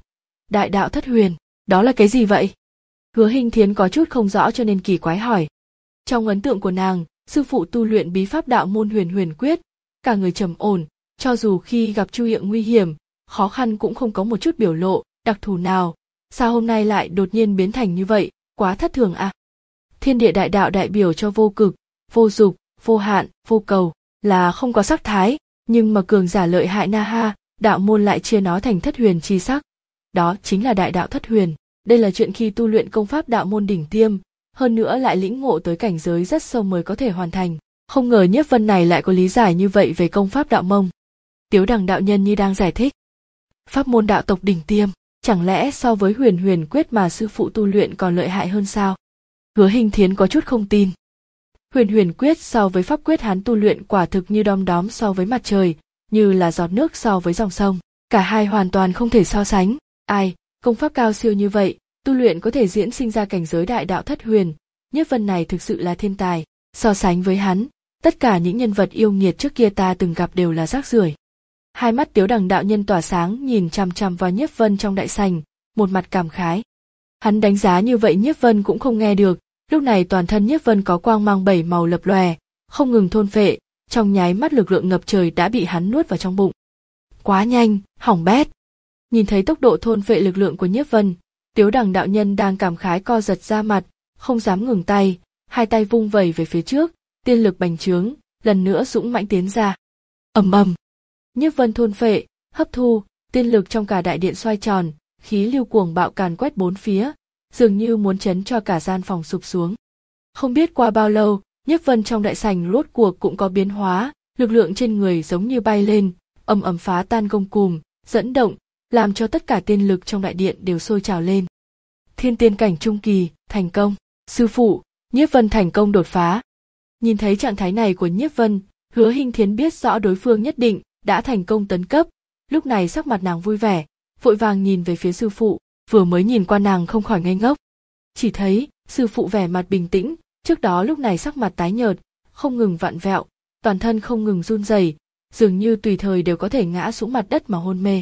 đại đạo thất huyền, đó là cái gì vậy? Hứa Hinh Thiến có chút không rõ cho nên kỳ quái hỏi. Trong ấn tượng của nàng, sư phụ tu luyện bí pháp đạo môn Huyền Huyền Quyết, cả người trầm ổn, cho dù khi gặp chu hiện nguy hiểm, khó khăn cũng không có một chút biểu lộ đặc thù nào. Sao hôm nay lại đột nhiên biến thành như vậy, quá thất thường à? Thiên địa đại đạo đại biểu cho vô cực, vô dục, vô hạn, vô cầu, là không có sắc thái, nhưng mà cường giả lợi hại na ha, đạo môn lại chia nó thành thất huyền chi sắc. Đó chính là đại đạo thất huyền. Đây là chuyện khi tu luyện công pháp đạo môn đỉnh tiêm, hơn nữa lại lĩnh ngộ tới cảnh giới rất sâu mới có thể hoàn thành. Không ngờ Nhiếp Vân này lại có lý giải như vậy về công pháp đạo mông. Tiếu Đằng đạo nhân như đang giải thích. Pháp môn đạo tộc đỉnh tiêm, chẳng lẽ so với Huyền Huyền Quyết mà sư phụ tu luyện còn lợi hại hơn sao? Hứa Hinh Thiến có chút không tin. Huyền Huyền Quyết so với pháp quyết hắn tu luyện quả thực như đom đóm so với mặt trời, như là giọt nước so với dòng sông, cả hai hoàn toàn không thể so sánh. Ai, công pháp cao siêu như vậy, tu luyện có thể diễn sinh ra cảnh giới đại đạo thất huyền, Nhiếp Vân này thực sự là thiên tài, so sánh với hắn, tất cả những nhân vật yêu nghiệt trước kia ta từng gặp đều là rác rưởi. Hai mắt Tiếu Đằng đạo nhân tỏa sáng nhìn chằm chằm vào Nhiếp Vân trong đại sảnh, một mặt cảm khái. Hắn đánh giá như vậy Nhiếp Vân cũng không nghe được, lúc này toàn thân Nhiếp Vân có quang mang bảy màu lập lòe, không ngừng thôn phệ, trong nháy mắt lực lượng ngập trời đã bị hắn nuốt vào trong bụng. Quá nhanh, hỏng bét. Nhìn thấy tốc độ thôn phệ lực lượng của Nhiếp Vân, Tiếu Đằng đạo nhân đang cảm khái co giật ra mặt, không dám ngừng tay, hai tay vung vẩy về phía trước, tiên lực bành trướng, lần nữa dũng mãnh tiến ra. Ầm ầm. Nhiếp Vân thôn phệ, hấp thu, tiên lực trong cả đại điện xoay tròn, khí lưu cuồng bạo càn quét bốn phía, dường như muốn chấn cho cả gian phòng sụp xuống. Không biết qua bao lâu, Nhiếp Vân trong đại sảnh rốt cuộc cũng có biến hóa, lực lượng trên người giống như bay lên, ầm ầm phá tan gông cùm, dẫn động, làm cho tất cả tiên lực trong đại điện đều sôi trào lên. Thiên tiên cảnh trung kỳ, thành công. Sư phụ, Nhiếp Vân thành công đột phá. Nhìn thấy trạng thái này của Nhiếp Vân, Hứa Hinh Thiến biết rõ đối phương nhất định đã thành công tấn cấp, lúc này sắc mặt nàng vui vẻ, vội vàng nhìn về phía sư phụ, vừa mới nhìn qua nàng không khỏi ngây ngốc. Chỉ thấy, sư phụ vẻ mặt bình tĩnh, trước đó lúc này sắc mặt tái nhợt, không ngừng vặn vẹo, toàn thân không ngừng run rẩy, dường như tùy thời đều có thể ngã xuống mặt đất mà hôn mê.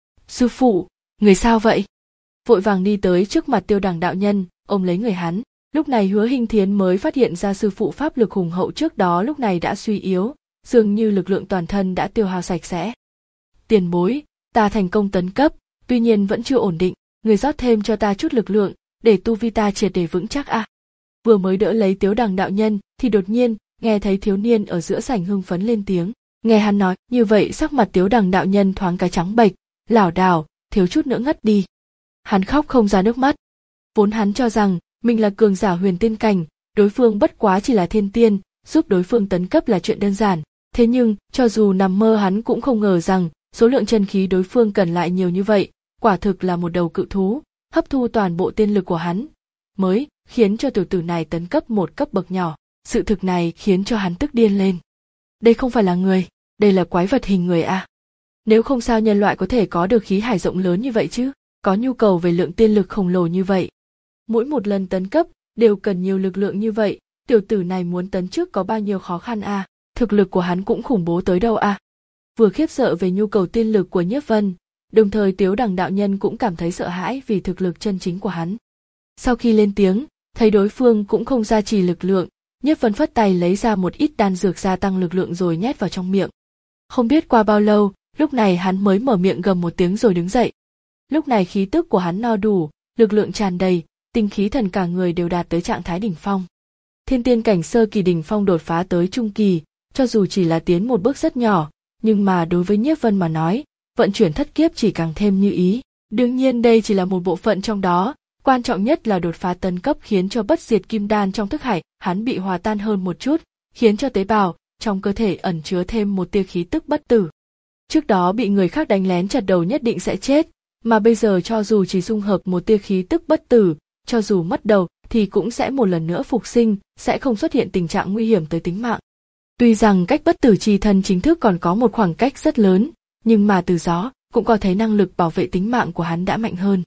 Sư phụ, người sao vậy? Vội vàng đi tới trước mặt Tiêu Đằng đạo nhân, ôm lấy người hắn. Lúc này Hứa Hinh Thiến mới phát hiện ra sư phụ pháp lực hùng hậu trước đó lúc này đã suy yếu, dường như lực lượng toàn thân đã tiêu hao sạch sẽ. Tiền bối, ta thành công tấn cấp, tuy nhiên vẫn chưa ổn định, người rót thêm cho ta chút lực lượng, để tu vi ta triệt để vững chắc a. À. Vừa mới đỡ lấy Tiếu Đằng đạo nhân, thì đột nhiên nghe thấy thiếu niên ở giữa sảnh hưng phấn lên tiếng. Nghe hắn nói như vậy, sắc mặt Tiếu Đằng đạo nhân thoáng cái trắng bệch, lảo đảo, thiếu chút nữa ngất đi. Hắn khóc không ra nước mắt. Vốn hắn cho rằng mình là cường giả huyền tiên cảnh, đối phương bất quá chỉ là thiên tiên, giúp đối phương tấn cấp là chuyện đơn giản. Thế nhưng, cho dù nằm mơ hắn cũng không ngờ rằng số lượng chân khí đối phương cần lại nhiều như vậy, quả thực là một đầu cự thú, hấp thu toàn bộ tiên lực của hắn, mới khiến cho tiểu tử này tấn cấp một cấp bậc nhỏ. Sự thực này khiến cho hắn tức điên lên. Đây không phải là người, đây là quái vật hình người à. Nếu không sao nhân loại có thể có được khí hải rộng lớn như vậy chứ, có nhu cầu về lượng tiên lực khổng lồ như vậy. Mỗi một lần tấn cấp đều cần nhiều lực lượng như vậy, tiểu tử này muốn tấn trước có bao nhiêu khó khăn à, thực lực của hắn cũng khủng bố tới đâu à. Vừa khiếp sợ về nhu cầu tiên lực của Nhiếp Vân, đồng thời Tiếu Đằng đạo nhân cũng cảm thấy sợ hãi vì thực lực chân chính của hắn. Sau khi lên tiếng, thấy đối phương cũng không gia trì lực lượng, Nhiếp Vân phất tay lấy ra một ít đan dược gia tăng lực lượng rồi nhét vào trong miệng. Không biết qua bao lâu, lúc này hắn mới mở miệng gầm một tiếng rồi đứng dậy. Lúc này khí tức của hắn no đủ, lực lượng tràn đầy, tinh khí thần cả người đều đạt tới trạng thái đỉnh phong. Thiên tiên cảnh sơ kỳ đỉnh phong đột phá tới trung kỳ, cho dù chỉ là tiến một bước rất nhỏ, nhưng mà đối với Nhiếp Vân mà nói, vận chuyển thất kiếp chỉ càng thêm như ý. Đương nhiên đây chỉ là một bộ phận trong đó, quan trọng nhất là đột phá tấn cấp khiến cho bất diệt kim đan trong thức hải hắn bị hòa tan hơn một chút, khiến cho tế bào trong cơ thể ẩn chứa thêm một tia khí tức bất tử. Trước đó bị người khác đánh lén chặt đầu nhất định sẽ chết, mà bây giờ cho dù chỉ dung hợp một tia khí tức bất tử, cho dù mất đầu thì cũng sẽ một lần nữa phục sinh, sẽ không xuất hiện tình trạng nguy hiểm tới tính mạng. Tuy rằng cách bất tử chi thân chính thức còn có một khoảng cách rất lớn, nhưng mà từ đó cũng có thấy năng lực bảo vệ tính mạng của hắn đã mạnh hơn.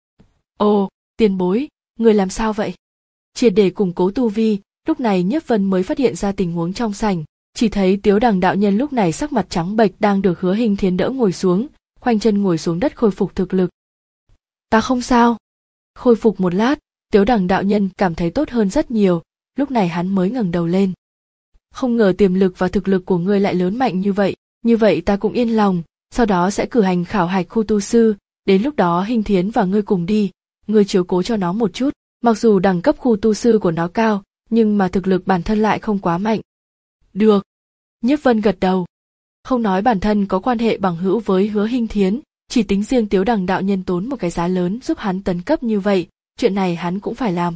Ồ, tiền bối, người làm sao vậy? Triệt để củng cố tu vi, lúc này Nhiếp Vân mới phát hiện ra tình huống trong sảnh, chỉ thấy Tiếu Đằng đạo nhân lúc này sắc mặt trắng bệch đang được Hứa Hinh Thiến đỡ ngồi xuống, khoanh chân ngồi xuống đất khôi phục thực lực. Ta không sao. Khôi phục một lát, Tiếu Đằng đạo nhân cảm thấy tốt hơn rất nhiều, lúc này hắn mới ngẩng đầu lên. Không ngờ tiềm lực và thực lực của ngươi lại lớn mạnh như vậy, như vậy ta cũng yên lòng, sau đó sẽ cử hành khảo hạch khu tu sư, đến lúc đó Hinh Thiến và ngươi cùng đi, ngươi chiếu cố cho nó một chút, mặc dù đẳng cấp khu tu sư của nó cao, nhưng mà thực lực bản thân lại không quá mạnh. Được. Nhiếp Vân gật đầu. Không nói bản thân có quan hệ bằng hữu với Hứa Hinh Thiến, chỉ tính riêng Tiếu Đằng đạo nhân tốn một cái giá lớn giúp hắn tấn cấp như vậy, chuyện này hắn cũng phải làm.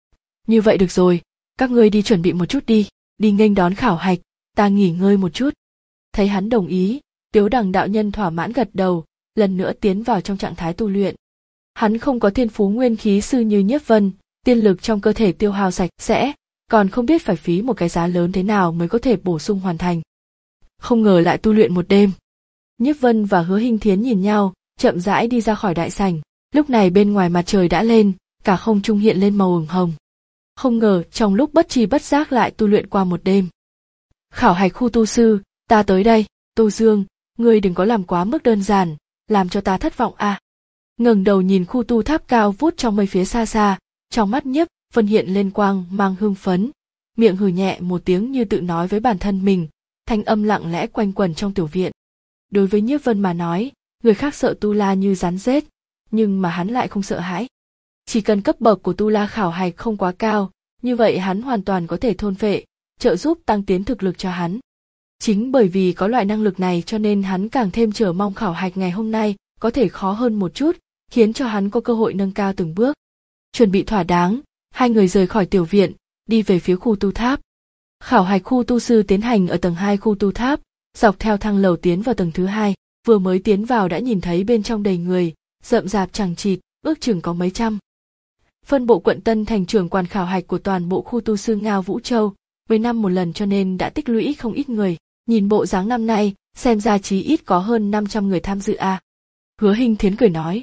Như vậy được rồi, các ngươi đi chuẩn bị một chút đi, đi nghênh đón khảo hạch, ta nghỉ ngơi một chút. Thấy hắn đồng ý, Tiếu Đằng đạo nhân thỏa mãn gật đầu, lần nữa tiến vào trong trạng thái tu luyện. Hắn không có thiên phú nguyên khí sư như Nhiếp Vân, tiên lực trong cơ thể tiêu hao sạch sẽ, còn không biết phải phí một cái giá lớn thế nào mới có thể bổ sung hoàn thành. Không ngờ lại tu luyện một đêm. Nhiếp Vân và Hứa Hinh Thiến nhìn nhau, chậm rãi đi ra khỏi đại sảnh. Lúc này bên ngoài mặt trời đã lên, cả không trung hiện lên màu ửng hồng. Không ngờ trong lúc bất tri bất giác lại tu luyện qua một đêm. Khảo hạch khu tu sư, ta tới đây. Tô Dương, ngươi đừng có làm quá mức đơn giản, làm cho ta thất vọng à. Ngẩng đầu nhìn khu tu tháp cao vút trong mây phía xa xa, trong mắt Nhiếp Vân hiện lên quang mang hưng phấn, miệng hừ nhẹ một tiếng như tự nói với bản thân mình, thanh âm lặng lẽ quanh quẩn trong tiểu viện. Đối với Nhiếp Vân mà nói, người khác sợ tu la như rắn rết, nhưng mà hắn lại không sợ hãi. Chỉ cần cấp bậc của tu la khảo hạch không quá cao, như vậy hắn hoàn toàn có thể thôn phệ, trợ giúp tăng tiến thực lực cho hắn. Chính bởi vì có loại năng lực này cho nên hắn càng thêm chờ mong khảo hạch ngày hôm nay có thể khó hơn một chút, khiến cho hắn có cơ hội nâng cao từng bước. Chuẩn bị thỏa đáng, hai người rời khỏi tiểu viện, đi về phía khu tu tháp. Khảo hạch khu tu sư tiến hành ở tầng hai khu tu tháp, dọc theo thang lầu tiến vào tầng thứ hai, vừa mới tiến vào đã nhìn thấy bên trong đầy người, rậm rạp chằng chịt, ước chừng có mấy trăm. Phân bộ quận Tân Thành trưởng quản khảo hạch của toàn bộ khu tu sư Ngao Vũ Châu, mười năm một lần cho nên đã tích lũy không ít người, nhìn bộ dáng năm nay, xem ra chí ít có hơn năm trăm người tham dự a. À. Hứa Hinh Thiến cười nói.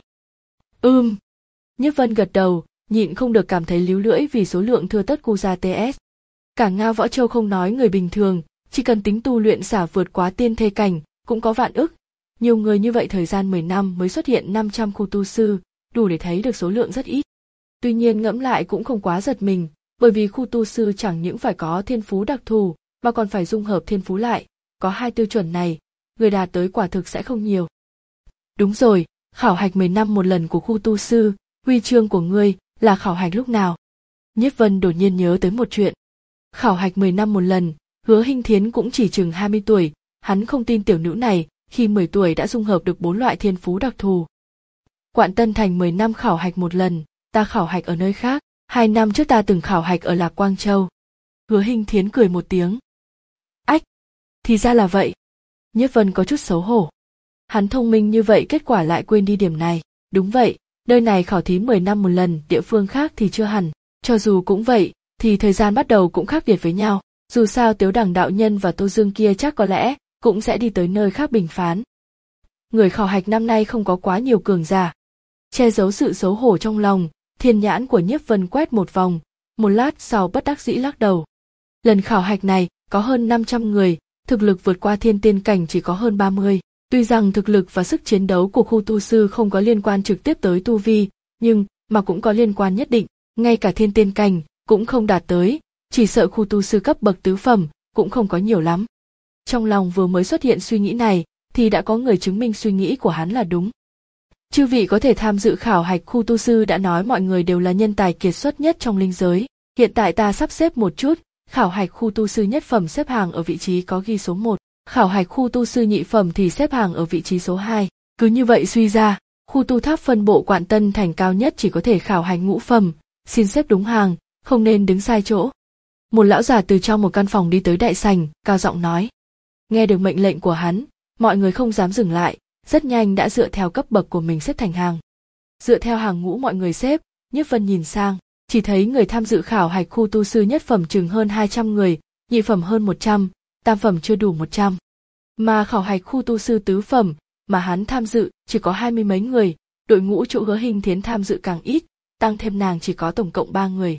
Ừm. Nhiếp Vân gật đầu, nhịn không được cảm thấy líu lưỡi vì số lượng thưa tất cu gia tê ét. Cả Ngao Võ Châu không nói người bình thường, chỉ cần tính tu luyện xả vượt quá tiên thê cảnh, cũng có vạn ức. Nhiều người như vậy thời gian mười năm mới xuất hiện năm trăm khu tu sư, đủ để thấy được số lượng rất ít. Tuy nhiên ngẫm lại cũng không quá giật mình, bởi vì khu tu sư chẳng những phải có thiên phú đặc thù, mà còn phải dung hợp thiên phú lại, có hai tiêu chuẩn này, người đạt tới quả thực sẽ không nhiều. Đúng rồi, khảo hạch mười năm một lần của khu tu sư, huy chương của ngươi là khảo hạch lúc nào? Nhiếp Vân đột nhiên nhớ tới một chuyện. Khảo hạch mười năm một lần, Hứa Hinh Thiến cũng chỉ chừng hai mươi tuổi, hắn không tin tiểu nữ này khi mười tuổi đã dung hợp được bốn loại thiên phú đặc thù. Quận Tân Thành mười năm khảo hạch một lần, ta khảo hạch ở nơi khác, hai năm trước ta từng khảo hạch ở Lạc Quang Châu. Hứa Hinh Thiến cười một tiếng. Ách, thì ra là vậy. Nhiếp Vân có chút xấu hổ. Hắn thông minh như vậy kết quả lại quên đi điểm này. Đúng vậy, nơi này khảo thí mười năm một lần, địa phương khác thì chưa hẳn. Cho dù cũng vậy, thì thời gian bắt đầu cũng khác biệt với nhau. Dù sao Tiếu Đằng đạo nhân và Tô Dương kia chắc có lẽ cũng sẽ đi tới nơi khác bình phán. Người khảo hạch năm nay không có quá nhiều cường giả. Che giấu sự xấu hổ trong lòng, thiên nhãn của Nhiếp Vân quét một vòng, một lát sau bất đắc dĩ lắc đầu. Lần khảo hạch này có hơn năm trăm người, thực lực vượt qua thiên tiên cảnh chỉ có hơn ba mươi. Tuy rằng thực lực và sức chiến đấu của khu tu sư không có liên quan trực tiếp tới tu vi, nhưng mà cũng có liên quan nhất định, ngay cả thiên tiên cảnh cũng không đạt tới, chỉ sợ khu tu sư cấp bậc tứ phẩm cũng không có nhiều lắm. Trong lòng vừa mới xuất hiện suy nghĩ này, thì đã có người chứng minh suy nghĩ của hắn là đúng. Chư vị có thể tham dự khảo hạch khu tu sư đã nói mọi người đều là nhân tài kiệt xuất nhất trong linh giới. Hiện tại ta sắp xếp một chút, khảo hạch khu tu sư nhất phẩm xếp hàng ở vị trí có ghi số một, khảo hạch khu tu sư nhị phẩm thì xếp hàng ở vị trí số hai. Cứ như vậy suy ra, khu tu tháp phân bộ Quận Tân Thành cao nhất chỉ có thể khảo hạch ngũ phẩm, xin xếp đúng hàng, không nên đứng sai chỗ. Một lão già từ trong một căn phòng đi tới đại sảnh, cao giọng nói. Nghe được mệnh lệnh của hắn, mọi người không dám dừng lại, rất nhanh đã dựa theo cấp bậc của mình xếp thành hàng. Dựa theo hàng ngũ mọi người xếp, Nhiếp Vân nhìn sang, chỉ thấy người tham dự khảo hạch khu tu sư nhất phẩm chừng hơn hai trăm người, nhị phẩm hơn một trăm, tam phẩm chưa đủ một trăm. Mà khảo hạch khu tu sư tứ phẩm, mà hắn tham dự chỉ có hai mươi mấy người, đội ngũ chỗ Hứa Hinh Thiến tham dự càng ít, tăng thêm nàng chỉ có tổng cộng ba người.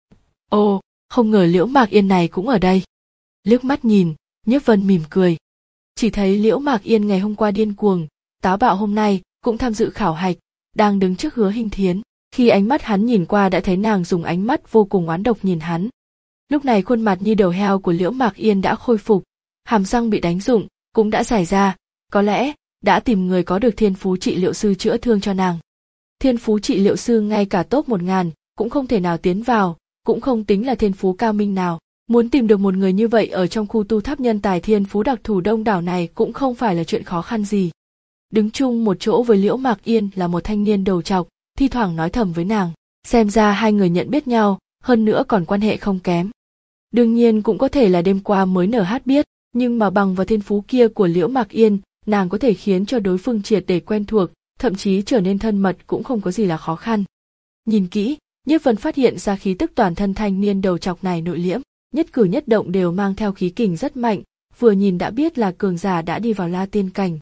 Ồ, không ngờ Liễu Mạc Yên này cũng ở đây. Liếc mắt nhìn, Nhiếp Vân mỉm cười. Chỉ thấy Liễu Mạc Yên ngày hôm qua điên cuồng, táo bạo hôm nay cũng tham dự khảo hạch, đang đứng trước Hứa Hinh Thiến. Khi ánh mắt hắn nhìn qua đã thấy nàng dùng ánh mắt vô cùng oán độc nhìn hắn. Lúc này khuôn mặt như đầu heo của Liễu Mạc Yên đã khôi phục, hàm răng bị đánh rụng cũng đã xảy ra, có lẽ đã tìm người có được thiên phú trị liệu sư chữa thương cho nàng. Thiên phú trị liệu sư ngay cả top một ngàn cũng không thể nào tiến vào, cũng không tính là thiên phú cao minh nào. Muốn tìm được một người như vậy ở trong khu tu tháp nhân tài thiên phú đặc thù đông đảo này cũng không phải là chuyện khó khăn gì. Đứng chung một chỗ với Liễu Mạc Yên là một thanh niên đầu trọc, thi thoảng nói thầm với nàng, xem ra hai người nhận biết nhau, hơn nữa còn quan hệ không kém. Đương nhiên cũng có thể là đêm qua mới nở hát biết, nhưng mà bằng vào thiên phú kia của Liễu Mạc Yên, nàng có thể khiến cho đối phương triệt để quen thuộc, thậm chí trở nên thân mật cũng không có gì là khó khăn. Nhìn kỹ, Nhiếp Vân phát hiện ra khí tức toàn thân thanh niên đầu trọc này nội liễm, nhất cử nhất động đều mang theo khí kình rất mạnh, vừa nhìn đã biết là cường giả đã đi vào La Tiên cảnh.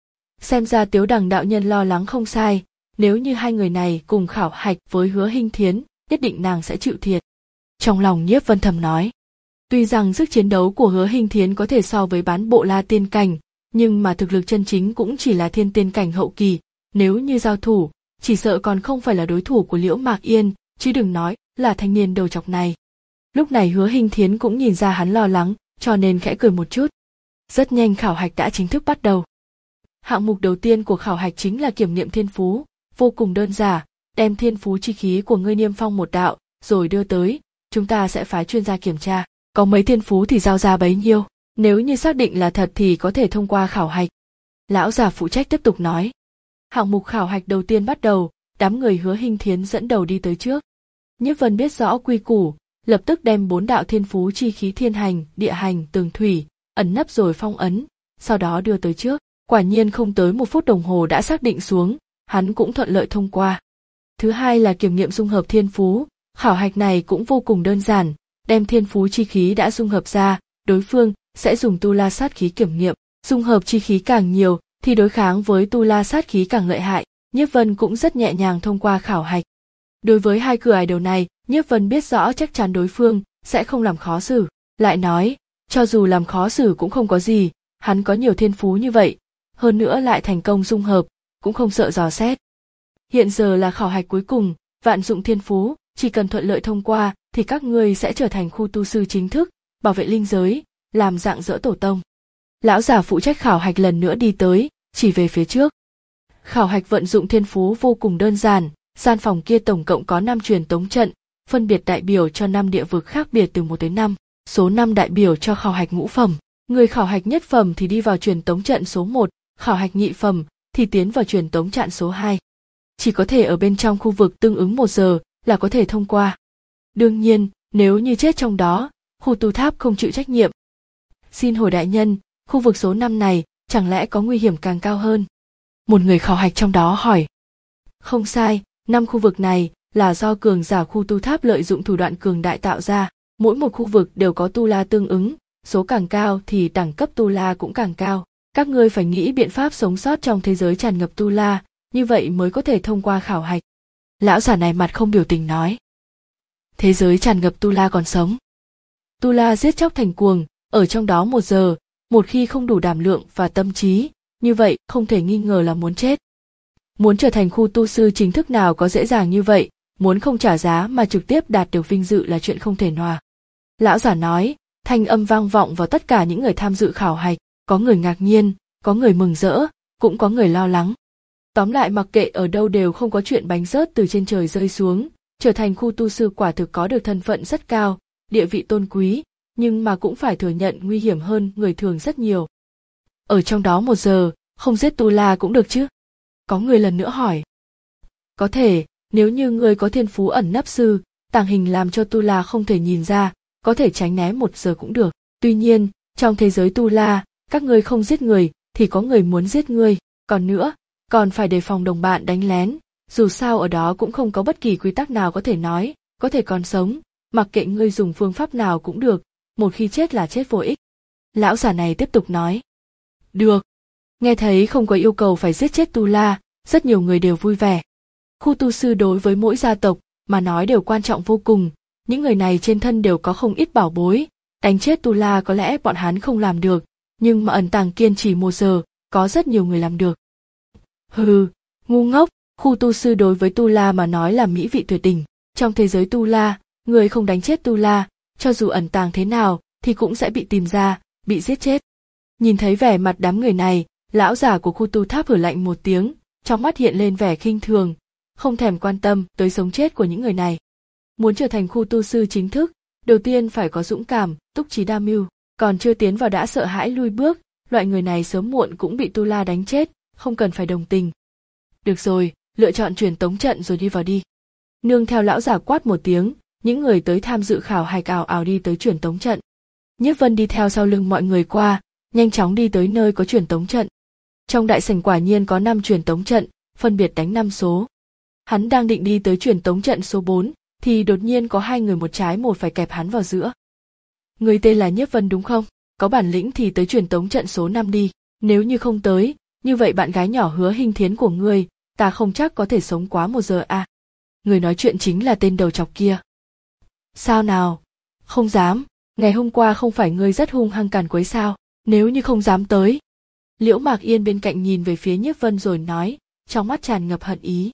Xem ra Tiếu Đằng đạo nhân lo lắng không sai, nếu như hai người này cùng khảo hạch với Hứa Hinh Thiến, nhất định nàng sẽ chịu thiệt. Trong lòng Nhiếp Vân thầm nói, tuy rằng sức chiến đấu của Hứa Hinh Thiến có thể so với bán bộ La Tiên cảnh, nhưng mà thực lực chân chính cũng chỉ là thiên tiên cảnh hậu kỳ, nếu như giao thủ, chỉ sợ còn không phải là đối thủ của Liễu Mạc Yên, chứ đừng nói là thanh niên đầu trọc này. Lúc này Hứa Hinh Thiến cũng nhìn ra hắn lo lắng, cho nên khẽ cười một chút. Rất nhanh khảo hạch đã chính thức bắt đầu. Hạng mục đầu tiên của khảo hạch chính là kiểm nghiệm thiên phú, vô cùng đơn giản, đem thiên phú chi khí của ngươi niêm phong một đạo, rồi đưa tới, chúng ta sẽ phái chuyên gia kiểm tra, có mấy thiên phú thì giao ra bấy nhiêu, nếu như xác định là thật thì có thể thông qua khảo hạch. Lão già phụ trách tiếp tục nói. Hạng mục khảo hạch đầu tiên bắt đầu, đám người Hứa Hinh Thiến dẫn đầu đi tới trước. Nhiếp Vân biết rõ quy củ, lập tức đem bốn đạo thiên phú chi khí thiên hành, địa hành, tường thủy, ẩn nấp rồi phong ấn, sau đó đưa tới trước. Quả nhiên không tới một phút đồng hồ đã xác định xuống, hắn cũng thuận lợi thông qua. Thứ hai là kiểm nghiệm dung hợp thiên phú, khảo hạch này cũng vô cùng đơn giản, đem thiên phú chi khí đã dung hợp ra, đối phương sẽ dùng tu la sát khí kiểm nghiệm, dung hợp chi khí càng nhiều thì đối kháng với tu la sát khí càng lợi hại. Nhiếp Vân cũng rất nhẹ nhàng thông qua khảo hạch. Đối với hai cửa ải đầu này, Nhiếp Vân biết rõ chắc chắn đối phương sẽ không làm khó xử, lại nói, cho dù làm khó xử cũng không có gì, hắn có nhiều thiên phú như vậy, hơn nữa lại thành công dung hợp, cũng không sợ dò xét. Hiện giờ là khảo hạch cuối cùng, vạn dụng thiên phú, chỉ cần thuận lợi thông qua thì các ngươi sẽ trở thành khu tu sư chính thức, bảo vệ linh giới, làm dạng dỡ tổ tông. Lão già phụ trách khảo hạch lần nữa đi tới, chỉ về phía trước. Khảo hạch vận dụng thiên phú vô cùng đơn giản, gian phòng kia tổng cộng có năm truyền tống trận, phân biệt đại biểu cho năm địa vực khác biệt từ một tới năm, số năm đại biểu cho khảo hạch ngũ phẩm. Người khảo hạch nhất phẩm thì đi vào truyền tống trận số một, khảo hạch nhị phẩm thì tiến vào truyền tống trận số hai. Chỉ có thể ở bên trong khu vực tương ứng một giờ là có thể thông qua. Đương nhiên, nếu như chết trong đó, khu tu tháp không chịu trách nhiệm. Xin hỏi đại nhân, khu vực số năm này chẳng lẽ có nguy hiểm càng cao hơn? Một người khảo hạch trong đó hỏi. Không sai, năm khu vực này là do cường giả khu tu tháp lợi dụng thủ đoạn cường đại tạo ra, mỗi một khu vực đều có tu la tương ứng, số càng cao thì đẳng cấp tu la cũng càng cao. Các ngươi phải nghĩ biện pháp sống sót trong thế giới tràn ngập tu la, như vậy mới có thể thông qua khảo hạch. Lão giả này mặt không biểu tình nói. Thế giới tràn ngập tu la còn sống. Tu la giết chóc thành cuồng, ở trong đó một giờ, một khi không đủ đảm lượng và tâm trí, như vậy không thể nghi ngờ là muốn chết. Muốn trở thành khu tu sư chính thức nào có dễ dàng như vậy, muốn không trả giá mà trực tiếp đạt được vinh dự là chuyện không thể nào. Lão giả nói, thanh âm vang vọng vào tất cả những người tham dự khảo hạch, có người ngạc nhiên, có người mừng rỡ, cũng có người lo lắng. Tóm lại mặc kệ ở đâu đều không có chuyện bánh rớt từ trên trời rơi xuống, trở thành khu tu sư quả thực có được thân phận rất cao, địa vị tôn quý, nhưng mà cũng phải thừa nhận nguy hiểm hơn người thường rất nhiều. Ở trong đó một giờ, không giết tu la cũng được chứ? Có người lần nữa hỏi. Có thể, nếu như người có thiên phú ẩn nấp sư, tàng hình làm cho tu la không thể nhìn ra, có thể tránh né một giờ cũng được. Tuy nhiên, trong thế giới tu la, các ngươi không giết người, thì có người muốn giết ngươi. Còn nữa, còn phải đề phòng đồng bạn đánh lén, dù sao ở đó cũng không có bất kỳ quy tắc nào có thể nói, có thể còn sống, mặc kệ ngươi dùng phương pháp nào cũng được, một khi chết là chết vô ích. Lão già này tiếp tục nói. Được. Nghe thấy không có yêu cầu phải giết chết tu la, rất nhiều người đều vui vẻ. Khu tu sư đối với mỗi gia tộc mà nói đều quan trọng vô cùng, những người này trên thân đều có không ít bảo bối, đánh chết tu la có lẽ bọn hắn không làm được, nhưng mà ẩn tàng kiên trì một giờ, có rất nhiều người làm được. Hừ, ngu ngốc, Khu tu sư đối với tu la mà nói là mỹ vị tuyệt đỉnh. Trong thế giới tu la, người không đánh chết tu la, cho dù ẩn tàng thế nào thì cũng sẽ bị tìm ra, bị giết chết. Nhìn thấy vẻ mặt đám người này, lão giả của khu tu tháp hử lạnh một tiếng, trong mắt hiện lên vẻ khinh thường, không thèm quan tâm tới sống chết của những người này. Muốn trở thành khu tu sư chính thức, đầu tiên phải có dũng cảm, túc trí đa mưu, còn chưa tiến vào đã sợ hãi lui bước, loại người này sớm muộn cũng bị tu la đánh chết, không cần phải đồng tình. Được rồi, lựa chọn truyền tống trận rồi đi vào đi. Nương theo lão giả quát một tiếng, những người tới tham dự khảo hạch ào ào đi tới truyền tống trận. Nhiếp Vân đi theo sau lưng mọi người qua, nhanh chóng đi tới nơi có truyền tống trận. Trong đại sảnh quả nhiên có năm truyền tống trận, phân biệt đánh năm số. Hắn đang định đi tới truyền tống trận số bốn, thì đột nhiên có hai người một trái một phải kẹp hắn vào giữa. Người tên là Nhiếp Vân đúng không? Có bản lĩnh thì tới truyền tống trận số năm đi, nếu như không tới, như vậy bạn gái nhỏ Hứa Hinh Thiến của ngươi, ta không chắc có thể sống quá một giờ à. Người nói chuyện chính là tên đầu chọc kia. Sao nào? Không dám, ngày hôm qua không phải ngươi rất hung hăng càn quấy sao, nếu như không dám tới. Liễu Mạc Yên bên cạnh nhìn về phía Nhiếp Vân rồi nói, trong mắt tràn ngập hận ý.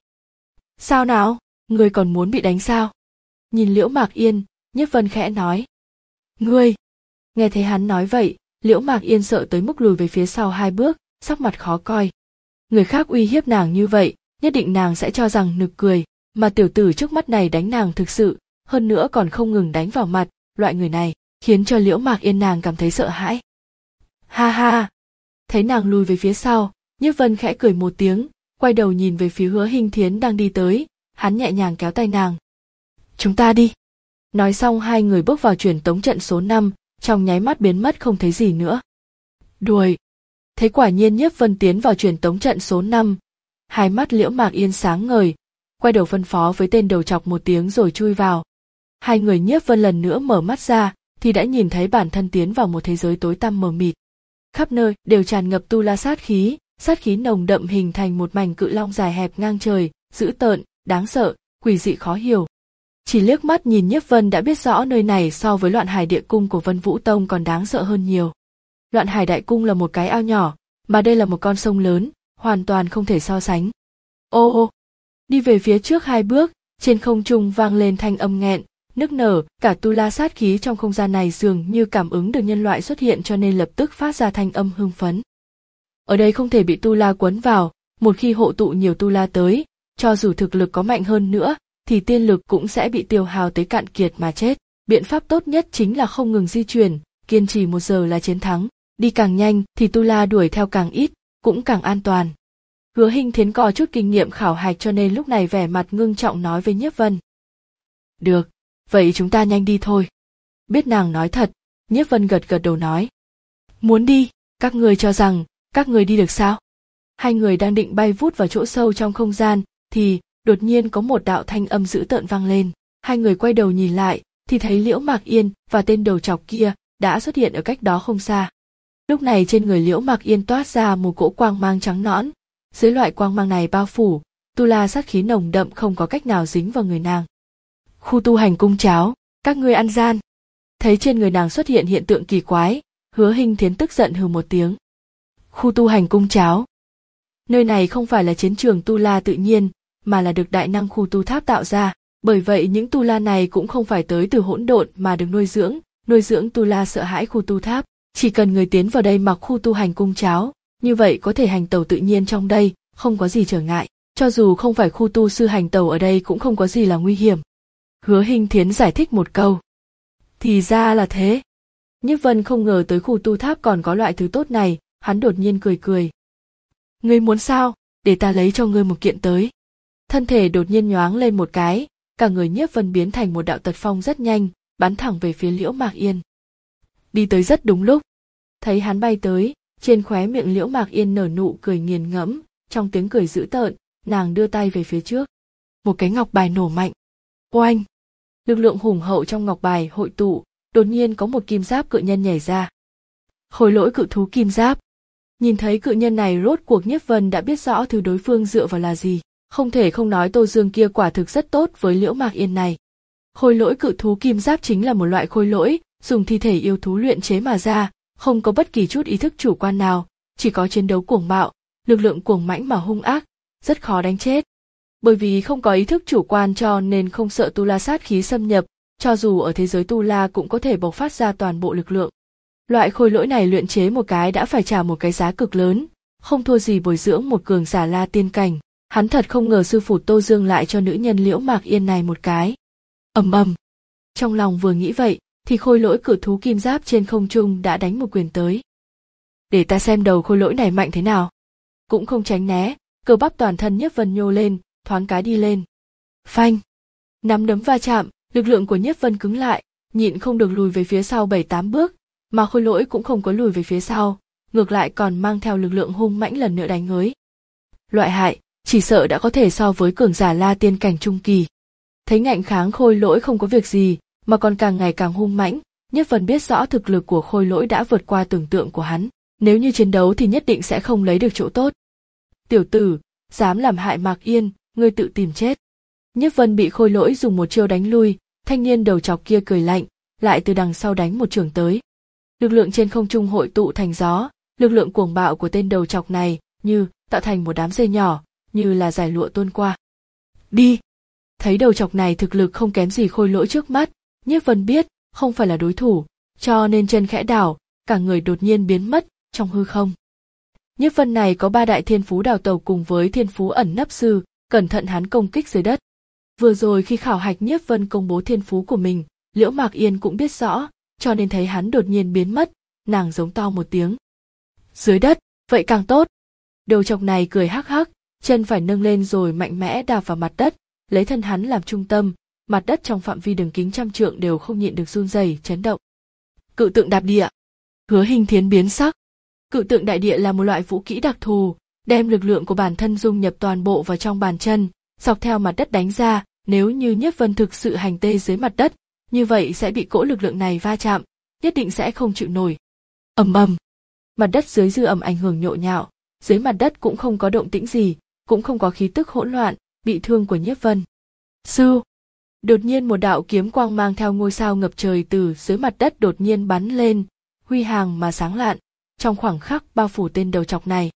Sao nào, ngươi còn muốn bị đánh sao? Nhìn Liễu Mạc Yên, Nhiếp Vân khẽ nói. Ngươi! Nghe thấy hắn nói vậy, Liễu Mạc Yên sợ tới mức lùi về phía sau hai bước, sắc mặt khó coi. Người khác uy hiếp nàng như vậy, nhất định nàng sẽ cho rằng nực cười, mà tiểu tử trước mắt này đánh nàng thực sự, hơn nữa còn không ngừng đánh vào mặt, loại người này, khiến cho Liễu Mạc Yên nàng cảm thấy sợ hãi. Ha ha! Thấy nàng lùi về phía sau, Nhiếp Vân khẽ cười một tiếng, quay đầu nhìn về phía Hứa Hinh Thiến đang đi tới, hắn nhẹ nhàng kéo tay nàng. Chúng ta đi! Nói xong hai người bước vào truyền tống trận số năm, trong nháy mắt biến mất không thấy gì nữa. Đuổi! Thấy quả nhiên Nhiếp Vân tiến vào truyền tống trận số năm, hai mắt Liễu Mạc Yên sáng ngời, quay đầu phân phó với tên đầu chọc một tiếng rồi chui vào. Hai người Nhiếp Vân lần nữa mở mắt ra, thì đã nhìn thấy bản thân tiến vào một thế giới tối tăm mờ mịt. Khắp nơi đều tràn ngập tu la sát khí, sát khí nồng đậm hình thành một mảnh cự long dài hẹp ngang trời, dữ tợn, đáng sợ, quỷ dị khó hiểu. Chỉ liếc mắt nhìn Nhiếp Vân đã biết rõ nơi này so với Loạn Hải Địa Cung của Vân Vũ Tông còn đáng sợ hơn nhiều. Loạn Hải Đại Cung là một cái ao nhỏ, mà đây là một con sông lớn, hoàn toàn không thể so sánh. Ô ô! Đi về phía trước hai bước, trên không trung vang lên thanh âm nghẹn, nức nở, cả tu la sát khí trong không gian này dường như cảm ứng được nhân loại xuất hiện cho nên lập tức phát ra thanh âm hưng phấn. Ở đây không thể bị tu la quấn vào, một khi hộ tụ nhiều tu la tới, cho dù thực lực có mạnh hơn nữa, thì tiên lực cũng sẽ bị tiêu hao tới cạn kiệt mà chết. Biện pháp tốt nhất chính là không ngừng di chuyển, kiên trì một giờ là chiến thắng, đi càng nhanh thì tu la đuổi theo càng ít, cũng càng an toàn. Hứa Hinh Thiến có chút kinh nghiệm khảo hạch cho nên lúc này vẻ mặt ngưng trọng nói với Nhiếp Vân. Được, vậy chúng ta nhanh đi thôi. Biết nàng nói thật, Nhiếp Vân gật gật đầu nói. Muốn đi, các người cho rằng, các người đi được sao? Hai người đang định bay vút vào chỗ sâu trong không gian, thì đột nhiên có một đạo thanh âm dữ tợn vang lên. Hai người quay đầu nhìn lại, thì thấy Liễu Mạc Yên và tên đầu chọc kia đã xuất hiện ở cách đó không xa. Lúc này trên người Liễu Mạc Yên toát ra một cỗ quang mang trắng nõn, dưới loại quang mang này bao phủ, tu la sát khí nồng đậm không có cách nào dính vào người nàng. Khu tu hành cung cháo, các ngươi ăn gian. Thấy trên người nàng xuất hiện hiện tượng kỳ quái, Hứa Hinh Thiến tức giận hừ một tiếng. Khu tu hành cung cháo. Nơi này không phải là chiến trường tu la tự nhiên, mà là được đại năng khu tu tháp tạo ra, bởi vậy những tu la này cũng không phải tới từ hỗn độn mà được nuôi dưỡng, nuôi dưỡng tu la sợ hãi khu tu tháp. Chỉ cần người tiến vào đây mặc khu tu hành cung cháo, như vậy có thể hành tẩu tự nhiên trong đây, không có gì trở ngại, cho dù không phải khu tu sư hành tẩu ở đây cũng không có gì là nguy hiểm. Hứa Hinh Thiến giải thích một câu. Thì ra là thế. Nhiếp Vân không ngờ tới khu tu tháp còn có loại thứ tốt này, hắn đột nhiên cười cười. Ngươi muốn sao, để ta lấy cho ngươi một kiện tới. Thân thể đột nhiên nhoáng lên một cái, cả người Nhiếp Vân biến thành một đạo tật phong rất nhanh, bắn thẳng về phía Liễu Mạc Yên. Đi tới rất đúng lúc. Thấy hắn bay tới, trên khóe miệng Liễu Mạc Yên nở nụ cười nghiền ngẫm, trong tiếng cười dữ tợn, nàng đưa tay về phía trước. Một cái ngọc bài nổ mạnh. Oanh! Lực lượng hùng hậu trong ngọc bài hội tụ, đột nhiên có một kim giáp cự nhân nhảy ra. Khối lỗi cự thú kim giáp. Nhìn thấy cự nhân này rốt cuộc Nhiếp Vân đã biết rõ thứ đối phương dựa vào là gì, không thể không nói Tô Dương kia quả thực rất tốt với Liễu Mạc Yên này. Khối lỗi cự thú kim giáp chính là một loại khối lỗi, dùng thi thể yêu thú luyện chế mà ra, không có bất kỳ chút ý thức chủ quan nào, chỉ có chiến đấu cuồng bạo, lực lượng cuồng mãnh mà hung ác, rất khó đánh chết. Bởi vì không có ý thức chủ quan cho nên không sợ tu la sát khí xâm nhập, cho dù ở thế giới tu la cũng có thể bộc phát ra toàn bộ lực lượng. Loại khôi lỗi này luyện chế một cái đã phải trả một cái giá cực lớn, không thua gì bồi dưỡng một cường giả la tiên cảnh. Hắn thật không ngờ sư phụ Tô Dương lại cho nữ nhân Liễu Mạc Yên này một cái. Ầm ầm. Trong lòng vừa nghĩ vậy, thì khôi lỗi cự thú kim giáp trên không trung đã đánh một quyền tới. Để ta xem đầu khôi lỗi này mạnh thế nào. Cũng không tránh né, cơ bắp toàn thân Nhiếp Vân nhô lên, thoáng cái đi lên. Phanh. Nắm đấm va chạm, lực lượng của Nhiếp Vân cứng lại, nhịn không được lùi về phía sau bảy tám bước, mà khôi lỗi cũng không có lùi về phía sau, ngược lại còn mang theo lực lượng hung mãnh lần nữa đánh tới. Loại hại, chỉ sợ đã có thể so với cường giả la tiên cảnh trung kỳ. Thấy ngạnh kháng khôi lỗi không có việc gì, mà còn càng ngày càng hung mãnh, Nhiếp Vân biết rõ thực lực của khôi lỗi đã vượt qua tưởng tượng của hắn, nếu như chiến đấu thì nhất định sẽ không lấy được chỗ tốt. Tiểu tử, dám làm hại Mạc Yên, ngươi tự tìm chết. Nhiếp Vân bị khôi lỗi dùng một chiêu đánh lui, thanh niên đầu chọc kia cười lạnh, lại từ đằng sau đánh một chưởng tới. Lực lượng trên không trung hội tụ thành gió, lực lượng cuồng bạo của tên đầu chọc này như tạo thành một đám dây nhỏ, như là giải lụa tuôn qua. Đi! Thấy đầu chọc này thực lực không kém gì khôi lỗi trước mắt, Nhiếp Vân biết không phải là đối thủ, cho nên chân khẽ đảo, cả người đột nhiên biến mất trong hư không. Nhiếp Vân này có ba đại thiên phú đào tẩu cùng với thiên phú ẩn nấp sư, cẩn thận hắn công kích dưới đất. Vừa rồi khi khảo hạch Nhiếp Vân công bố thiên phú của mình, Liễu Mạc Yên cũng biết rõ, cho nên thấy hắn đột nhiên biến mất, nàng giống to một tiếng. Dưới đất, vậy càng tốt. Đầu chọc này cười hắc hắc, chân phải nâng lên rồi mạnh mẽ đạp vào mặt đất, lấy thân hắn làm trung tâm, mặt đất trong phạm vi đường kính trăm trượng đều không nhịn được run rẩy, chấn động. Cự tượng đạp địa. Hứa Hinh Thiến biến sắc. Cự tượng đại địa là một loại vũ kỹ đặc thù, đem lực lượng của bản thân dung nhập toàn bộ vào trong bàn chân, dọc theo mặt đất đánh ra, nếu như Nhiếp Vân thực sự hành tê dưới mặt đất, như vậy sẽ bị cỗ lực lượng này va chạm, nhất định sẽ không chịu nổi. Ầm ầm. Mặt đất dưới dư ẩm ảnh hưởng nhộn nhạo, dưới mặt đất cũng không có động tĩnh gì, cũng không có khí tức hỗn loạn, bị thương của Nhiếp Vân. Sư. Đột nhiên một đạo kiếm quang mang theo ngôi sao ngập trời từ dưới mặt đất đột nhiên bắn lên, huy hoàng mà sáng lạn, trong khoảng khắc bao phủ tên đầu chọc này.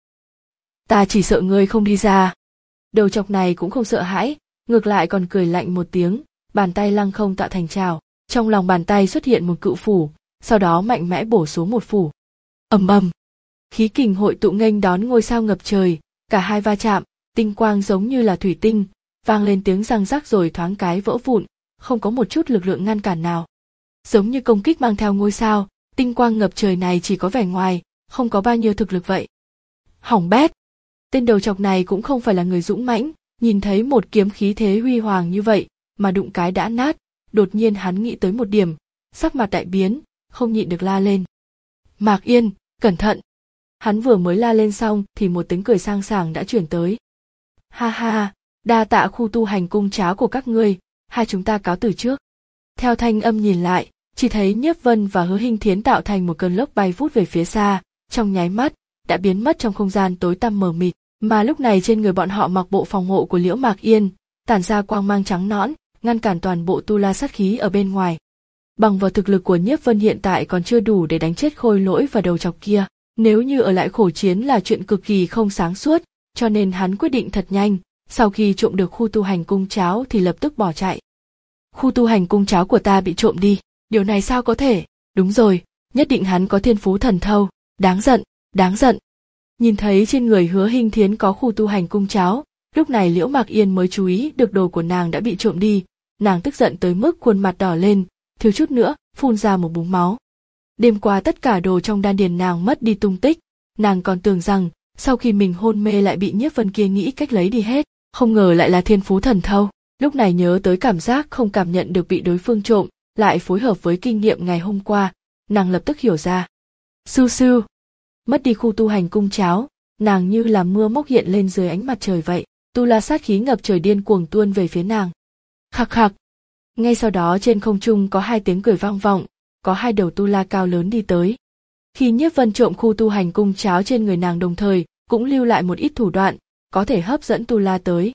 Ta chỉ sợ ngươi không đi ra. Đầu chọc này cũng không sợ hãi, ngược lại còn cười lạnh một tiếng, bàn tay lăng không tạo thành trào, trong lòng bàn tay xuất hiện một cự phủ, sau đó mạnh mẽ bổ xuống một phủ. Ầm ầm. Khí kình hội tụ nghênh đón ngôi sao ngập trời, cả hai va chạm, tinh quang giống như là thủy tinh, vang lên tiếng răng rắc rồi thoáng cái vỡ vụn, không có một chút lực lượng ngăn cản nào. Giống như công kích mang theo ngôi sao, tinh quang ngập trời này chỉ có vẻ ngoài, không có bao nhiêu thực lực vậy. Hỏng bét. Tên đầu chọc này cũng không phải là người dũng mãnh, nhìn thấy một kiếm khí thế huy hoàng như vậy, mà đụng cái đã nát, đột nhiên hắn nghĩ tới một điểm, sắc mặt đại biến, không nhịn được la lên. Mạc Yên, cẩn thận. Hắn vừa mới la lên xong thì một tiếng cười sang sảng đã chuyển tới. Ha ha, đa tạ khu tu hành cung cháo của các ngươi, hai chúng ta cáo từ trước. Theo thanh âm nhìn lại, chỉ thấy Nhiếp Vân và Hứa Hinh Thiến tạo thành một cơn lốc bay vút về phía xa, trong nháy mắt đã biến mất trong không gian tối tăm mờ mịt, mà lúc này trên người bọn họ mặc bộ phòng hộ của Liễu Mạc Yên, tản ra quang mang trắng nõn, ngăn cản toàn bộ tu la sát khí ở bên ngoài. Bằng vào thực lực của Nhiếp Vân hiện tại còn chưa đủ để đánh chết khôi lỗi và đầu chọc kia, nếu như ở lại khổ chiến là chuyện cực kỳ không sáng suốt, cho nên hắn quyết định thật nhanh, sau khi trộm được khu tu hành cung cháo thì lập tức bỏ chạy. Khu tu hành cung cháo của ta bị trộm đi, điều này sao có thể? Đúng rồi, nhất định hắn có thiên phú thần thâu, đáng giận, đáng giận. Nhìn thấy trên người Hứa Hinh Thiến có khu tu hành cung cháo, lúc này Liễu Mạc Yên mới chú ý được đồ của nàng đã bị trộm đi, nàng tức giận tới mức khuôn mặt đỏ lên, thiếu chút nữa phun ra một búng máu. Đêm qua tất cả đồ trong đan điền nàng mất đi tung tích, nàng còn tưởng rằng sau khi mình hôn mê lại bị Nhiếp Vân kia nghĩ cách lấy đi hết, không ngờ lại là thiên phú thần thâu. Lúc này nhớ tới cảm giác không cảm nhận được bị đối phương trộm, lại phối hợp với kinh nghiệm ngày hôm qua, nàng lập tức hiểu ra. Sư sư, mất đi khu tu hành cung cháo, nàng như là mưa móc hiện lên dưới ánh mặt trời vậy, tu la sát khí ngập trời điên cuồng tuôn về phía nàng. Khạc khạc. Ngay sau đó trên không trung có hai tiếng cười vang vọng, có hai đầu tu la cao lớn đi tới. Khi Nhiếp Vân trộm khu tu hành cung cháo trên người nàng đồng thời, cũng lưu lại một ít thủ đoạn, có thể hấp dẫn tu la tới.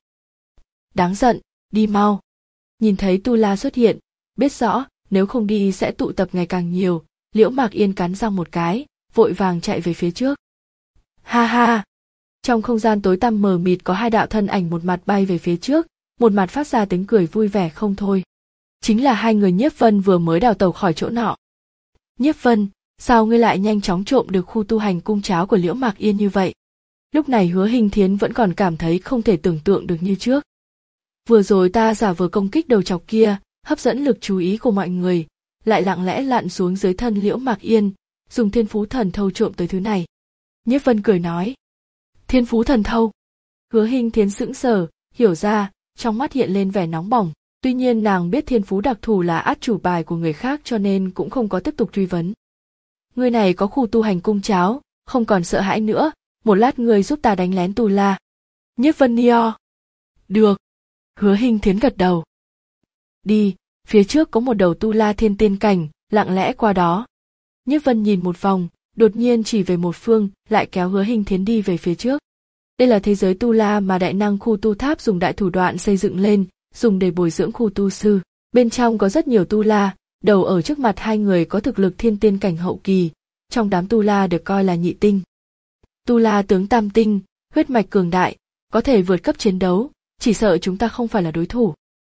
Đáng giận, đi mau. Nhìn thấy tu la xuất hiện, biết rõ nếu không đi sẽ tụ tập ngày càng nhiều, Liễu Mạc Yên cắn răng một cái, vội vàng chạy về phía trước. Ha ha. Trong không gian tối tăm mờ mịt có hai đạo thân ảnh, một mặt bay về phía trước, một mặt phát ra tiếng cười vui vẻ không thôi. Chính là hai người Nhiếp Vân vừa mới đào tẩu khỏi chỗ nọ. Nhiếp Vân, sao ngươi lại nhanh chóng trộm được khu tu hành cung cháo của Liễu Mạc Yên như vậy? Lúc này Hứa Hinh Thiến vẫn còn cảm thấy không thể tưởng tượng được như trước. Vừa rồi ta giả vờ công kích đầu chọc kia, hấp dẫn lực chú ý của mọi người, lại lặng lẽ lặn xuống dưới thân Liễu Mạc Yên, dùng thiên phú thần thâu trộm tới thứ này. Nhiếp Vân cười nói. Thiên phú thần thâu. Hứa Hinh Thiến sững sờ, hiểu ra, trong mắt hiện lên vẻ nóng bỏng. Tuy nhiên nàng biết thiên phú đặc thù là át chủ bài của người khác cho nên cũng không có tiếp tục truy vấn. Người này có khu tu hành cung cháo, không còn sợ hãi nữa, một lát người giúp ta đánh lén Tu La. Nhiếp Vân Nio. Được. Hứa Hinh Thiến gật đầu. Đi, phía trước có một đầu Tu La thiên tiên cảnh, lặng lẽ qua đó. Nhiếp Vân nhìn một vòng, đột nhiên chỉ về một phương, lại kéo Hứa Hinh Thiến đi về phía trước. Đây là thế giới Tu La mà đại năng khu tu tháp dùng đại thủ đoạn xây dựng lên, dùng để bồi dưỡng khu tu sư. Bên trong có rất nhiều Tu La, đầu ở trước mặt hai người có thực lực thiên tiên cảnh hậu kỳ, trong đám Tu La được coi là nhị tinh. Tu La tướng tam tinh, huyết mạch cường đại, có thể vượt cấp chiến đấu, chỉ sợ chúng ta không phải là đối thủ.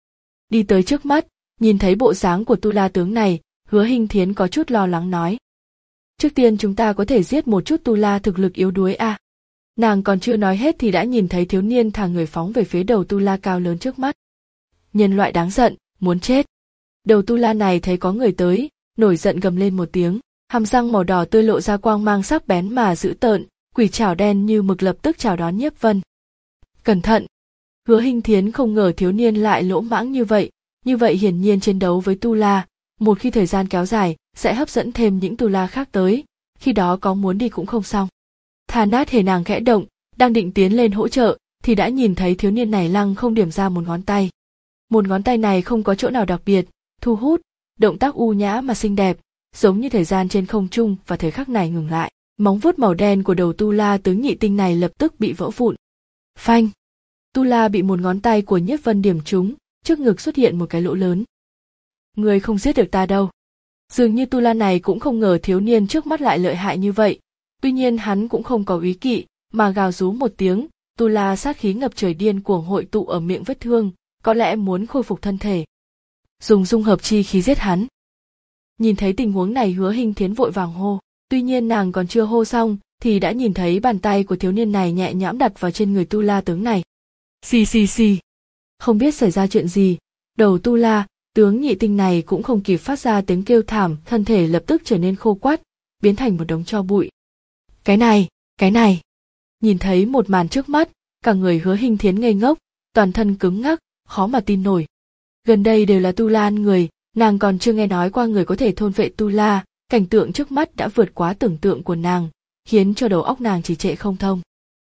Đi tới trước mắt, nhìn thấy bộ dáng của Tu La tướng này, Hứa Hinh Thiến có chút lo lắng nói. Trước tiên chúng ta có thể giết một chút Tu La thực lực yếu đuối à. Nàng còn chưa nói hết thì đã nhìn thấy thiếu niên thả người phóng về phía đầu Tu La cao lớn trước mắt. Nhân loại đáng giận, muốn chết. Đầu Tu La này thấy có người tới, nổi giận gầm lên một tiếng, hàm răng màu đỏ tươi lộ ra quang mang sắc bén mà dữ tợn, quỷ trảo đen như mực lập tức chào đón Nhiếp Vân. Cẩn thận! Hứa Hinh Thiến không ngờ thiếu niên lại lỗ mãng như vậy, như vậy hiển nhiên chiến đấu với Tu La, một khi thời gian kéo dài, sẽ hấp dẫn thêm những Tu La khác tới, khi đó có muốn đi cũng không xong. Thà nát hề nàng khẽ động, đang định tiến lên hỗ trợ, thì đã nhìn thấy thiếu niên này lăng không điểm ra một ngón tay. Một ngón tay này không có chỗ nào đặc biệt, thu hút, động tác u nhã mà xinh đẹp, giống như thời gian trên không trung và thời khắc này ngừng lại. Móng vuốt màu đen của đầu Tu La tướng nhị tinh này lập tức bị vỡ vụn. Phanh! Tu La bị một ngón tay của Nhiếp Vân điểm trúng, trước ngực xuất hiện một cái lỗ lớn. Người không giết được ta đâu. Dường như Tu La này cũng không ngờ thiếu niên trước mắt lại lợi hại như vậy, tuy nhiên hắn cũng không có úy kỵ, mà gào rú một tiếng, Tu La sát khí ngập trời điên cuồng hội tụ ở miệng vết thương, có lẽ muốn khôi phục thân thể. Dùng dung hợp chi khí giết hắn. Nhìn thấy tình huống này Hứa Hinh Thiến vội vàng hô, tuy nhiên nàng còn chưa hô xong thì đã nhìn thấy bàn tay của thiếu niên này nhẹ nhõm đặt vào trên người Tu La tướng này. Xì xì xì. Không biết xảy ra chuyện gì, đầu Tu La tướng nhị tinh này cũng không kịp phát ra tiếng kêu thảm, thân thể lập tức trở nên khô quắt, biến thành một đống tro bụi. Cái này, cái này. Nhìn thấy một màn trước mắt, cả người Hứa Hinh Thiến ngây ngốc, toàn thân cứng ngắc, khó mà tin nổi. Gần đây đều là Tu La ăn người, nàng còn chưa nghe nói qua người có thể thôn vệ Tu La, cảnh tượng trước mắt đã vượt quá tưởng tượng của nàng, khiến cho đầu óc nàng trì trệ không thông.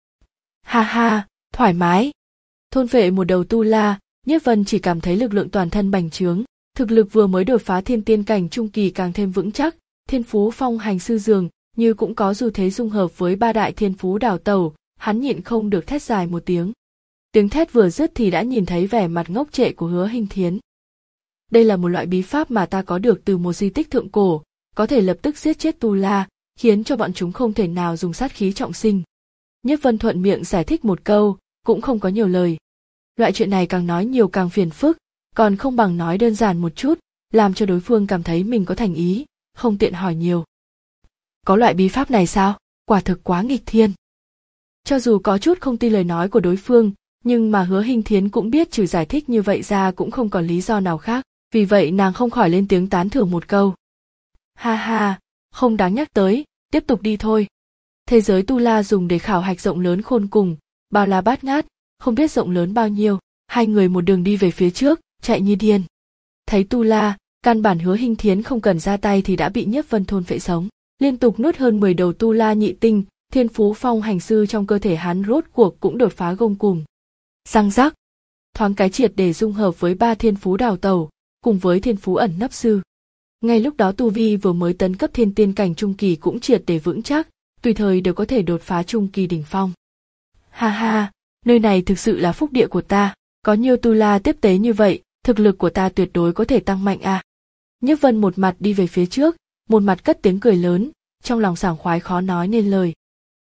Ha ha, thoải mái. Thôn vệ một đầu Tu La, Nhiếp Vân chỉ cảm thấy lực lượng toàn thân bành trướng, thực lực vừa mới đột phá thiên tiên cảnh trung kỳ càng thêm vững chắc, thiên phú phong hành sư dường như cũng có xu thế dung hợp với ba đại thiên phú đảo tẩu, hắn nhịn không được thét dài một tiếng. Tiếng thét vừa dứt thì đã nhìn thấy vẻ mặt ngốc trệ của Hứa Hinh Thiến. Đây là một loại bí pháp mà ta có được từ một di tích thượng cổ, có thể lập tức giết chết Tu La, khiến cho bọn chúng không thể nào dùng sát khí trọng sinh. Nhiếp Vân thuận miệng giải thích một câu, cũng không có nhiều lời. Loại chuyện này càng nói nhiều càng phiền phức, còn không bằng nói đơn giản một chút, làm cho đối phương cảm thấy mình có thành ý, không tiện hỏi nhiều. Có loại bí pháp này sao? Quả thực quá nghịch thiên. Cho dù có chút không tin lời nói của đối phương, nhưng mà Hứa Hinh Thiến cũng biết trừ giải thích như vậy ra cũng không còn lý do nào khác, vì vậy nàng không khỏi lên tiếng tán thưởng một câu. Ha ha, không đáng nhắc tới, tiếp tục đi thôi. Thế giới Tu La dùng để khảo hạch rộng lớn khôn cùng, bao la bát ngát, không biết rộng lớn bao nhiêu, hai người một đường đi về phía trước, chạy như điên. Thấy Tu La, căn bản Hứa Hinh Thiến không cần ra tay thì đã bị Nhiếp Vân thôn phệ sống, liên tục nuốt hơn mười đầu Tu La nhị tinh, thiên phú phong hành sư trong cơ thể hắn rốt cuộc cũng đột phá gông cùm. Răng rắc, thoáng cái triệt để dung hợp với ba thiên phú đào tẩu, cùng với thiên phú ẩn nấp sư. Ngay lúc đó tu vi vừa mới tấn cấp thiên tiên cảnh trung kỳ cũng triệt để vững chắc, tùy thời đều có thể đột phá trung kỳ đỉnh phong. Ha ha, nơi này thực sự là phúc địa của ta, có nhiều Tu La tiếp tế như vậy, thực lực của ta tuyệt đối có thể tăng mạnh à. Nhiếp Vân một mặt đi về phía trước, một mặt cất tiếng cười lớn, trong lòng sảng khoái khó nói nên lời.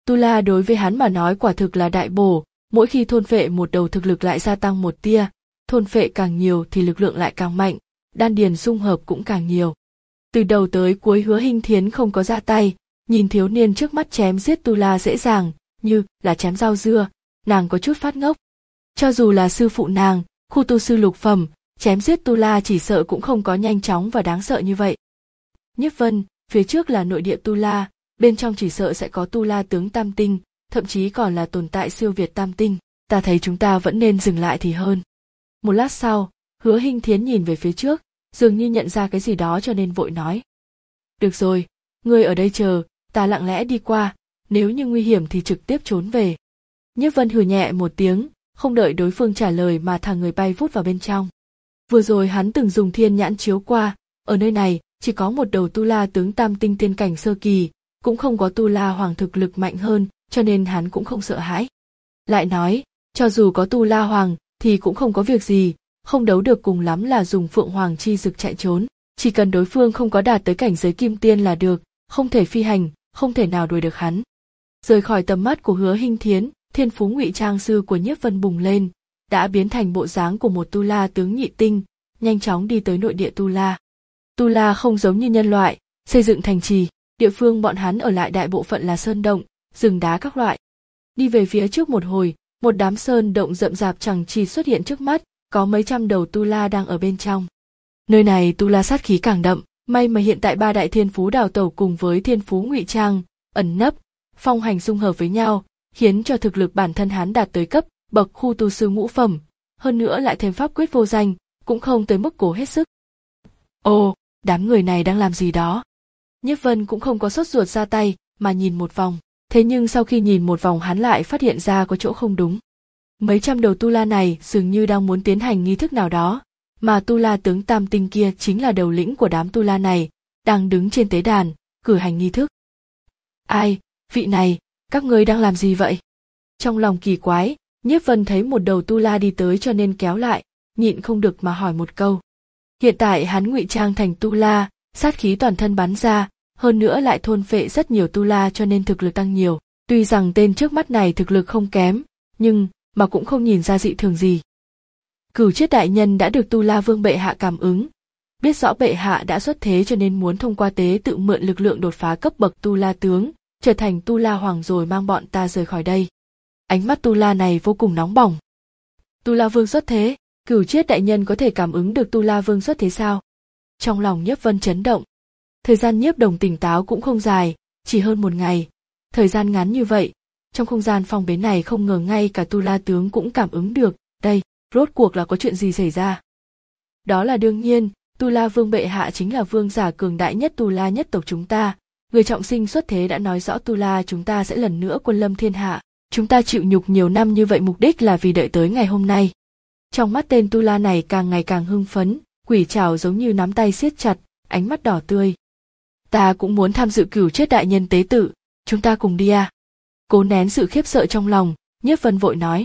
Tu La đối với hắn mà nói quả thực là đại bổ, mỗi khi thôn phệ một đầu thực lực lại gia tăng một tia, thôn phệ càng nhiều thì lực lượng lại càng mạnh, đan điền xung hợp cũng càng nhiều. Từ đầu tới cuối Hứa Hinh Thiến không có ra tay, nhìn thiếu niên trước mắt chém giết Tu La dễ dàng, như là chém rau dưa, nàng có chút phát ngốc. Cho dù là sư phụ nàng, khu tu sư lục phẩm, chém giết Tu La chỉ sợ cũng không có nhanh chóng và đáng sợ như vậy. Nhiếp Vân, phía trước là nội địa Tu La, bên trong chỉ sợ sẽ có Tu La tướng tam tinh, thậm chí còn là tồn tại siêu việt tam tinh, ta thấy chúng ta vẫn nên dừng lại thì hơn. Một lát sau, Hứa Hinh Thiến nhìn về phía trước, dường như nhận ra cái gì đó cho nên vội nói. Được rồi, ngươi ở đây chờ, ta lặng lẽ đi qua, nếu như nguy hiểm thì trực tiếp trốn về. Nhiếp Vân hừ nhẹ một tiếng, không đợi đối phương trả lời mà thả người bay vút vào bên trong. Vừa rồi hắn từng dùng thiên nhãn chiếu qua, ở nơi này chỉ có một đầu Tu La tướng tam tinh tiên cảnh sơ kỳ, cũng không có Tu La hoàng thực lực mạnh hơn, cho nên hắn cũng không sợ hãi. Lại nói, cho dù có Tu La hoàng thì cũng không có việc gì, không đấu được cùng lắm là dùng Phượng Hoàng chi dực chạy trốn, chỉ cần đối phương không có đạt tới cảnh giới kim tiên là được, không thể phi hành, không thể nào đuổi được hắn. Rời khỏi tầm mắt của Hứa Hinh Thiến, thiên phú ngụy trang sư của Nhiếp Vân bùng lên, đã biến thành bộ dáng của một Tu La tướng nhị tinh, nhanh chóng đi tới nội địa Tu La. Tu La không giống như nhân loại, xây dựng thành trì, địa phương bọn hắn ở lại đại bộ phận là sơn động, rừng đá các loại. Đi về phía trước một hồi, một đám sơn động rậm rạp chẳng chịt xuất hiện trước mắt, có mấy trăm đầu Tu La đang ở bên trong. Nơi này Tu La sát khí càng đậm, may mà hiện tại ba đại thiên phú đào tẩu cùng với thiên phú ngụy trang, ẩn nấp, phong hành dung hợp với nhau, khiến cho thực lực bản thân hắn đạt tới cấp bậc khu tu sư ngũ phẩm, hơn nữa lại thêm pháp quyết vô danh, cũng không tới mức cố hết sức. Ồ, đám người này đang làm gì đó? Nhiếp Vân cũng không có sốt ruột ra tay, mà nhìn một vòng. Thế nhưng sau khi nhìn một vòng hắn lại phát hiện ra có chỗ không đúng. Mấy trăm đầu Tu La này dường như đang muốn tiến hành nghi thức nào đó, mà Tu La tướng tam tinh kia chính là đầu lĩnh của đám Tu La này, đang đứng trên tế đàn, cử hành nghi thức. Ai, vị này, các ngươi đang làm gì vậy? Trong lòng kỳ quái, Nhiếp Vân thấy một đầu Tu La đi tới cho nên kéo lại, nhịn không được mà hỏi một câu. Hiện tại hắn ngụy trang thành Tu La, sát khí toàn thân bắn ra, hơn nữa lại thôn phệ rất nhiều Tu La cho nên thực lực tăng nhiều. Tuy rằng tên trước mắt này thực lực không kém, nhưng mà cũng không nhìn ra dị thường gì. Cửu Chiết đại nhân đã được Tu La Vương bệ hạ cảm ứng, biết rõ bệ hạ đã xuất thế cho nên muốn thông qua tế tự mượn lực lượng đột phá cấp bậc Tu La tướng, trở thành Tu La hoàng rồi mang bọn ta rời khỏi đây. Ánh mắt Tu La này vô cùng nóng bỏng. Tu La Vương xuất thế, Cửu Chiết đại nhân có thể cảm ứng được Tu La Vương xuất thế sao? Trong lòng Nhiếp Vân chấn động. Thời gian Nhiếp Đồng tỉnh táo cũng không dài, chỉ hơn một ngày. Thời gian ngắn như vậy, trong không gian phong bế này không ngờ ngay cả Tu La tướng cũng cảm ứng được, đây, rốt cuộc là có chuyện gì xảy ra? Đó là đương nhiên, Tu La Vương bệ hạ chính là vương giả cường đại nhất Tu La nhất tộc chúng ta, người trọng sinh xuất thế đã nói rõ Tu La chúng ta sẽ lần nữa quân lâm thiên hạ, chúng ta chịu nhục nhiều năm như vậy mục đích là vì đợi tới ngày hôm nay. Trong mắt tên Tu La này càng ngày càng hưng phấn, quỷ trảo giống như nắm tay siết chặt, ánh mắt đỏ tươi. Ta cũng muốn tham dự Cửu Chiết đại nhân tế tự, chúng ta cùng đi à? Cố nén sự khiếp sợ trong lòng, Nhiếp Vân vội nói.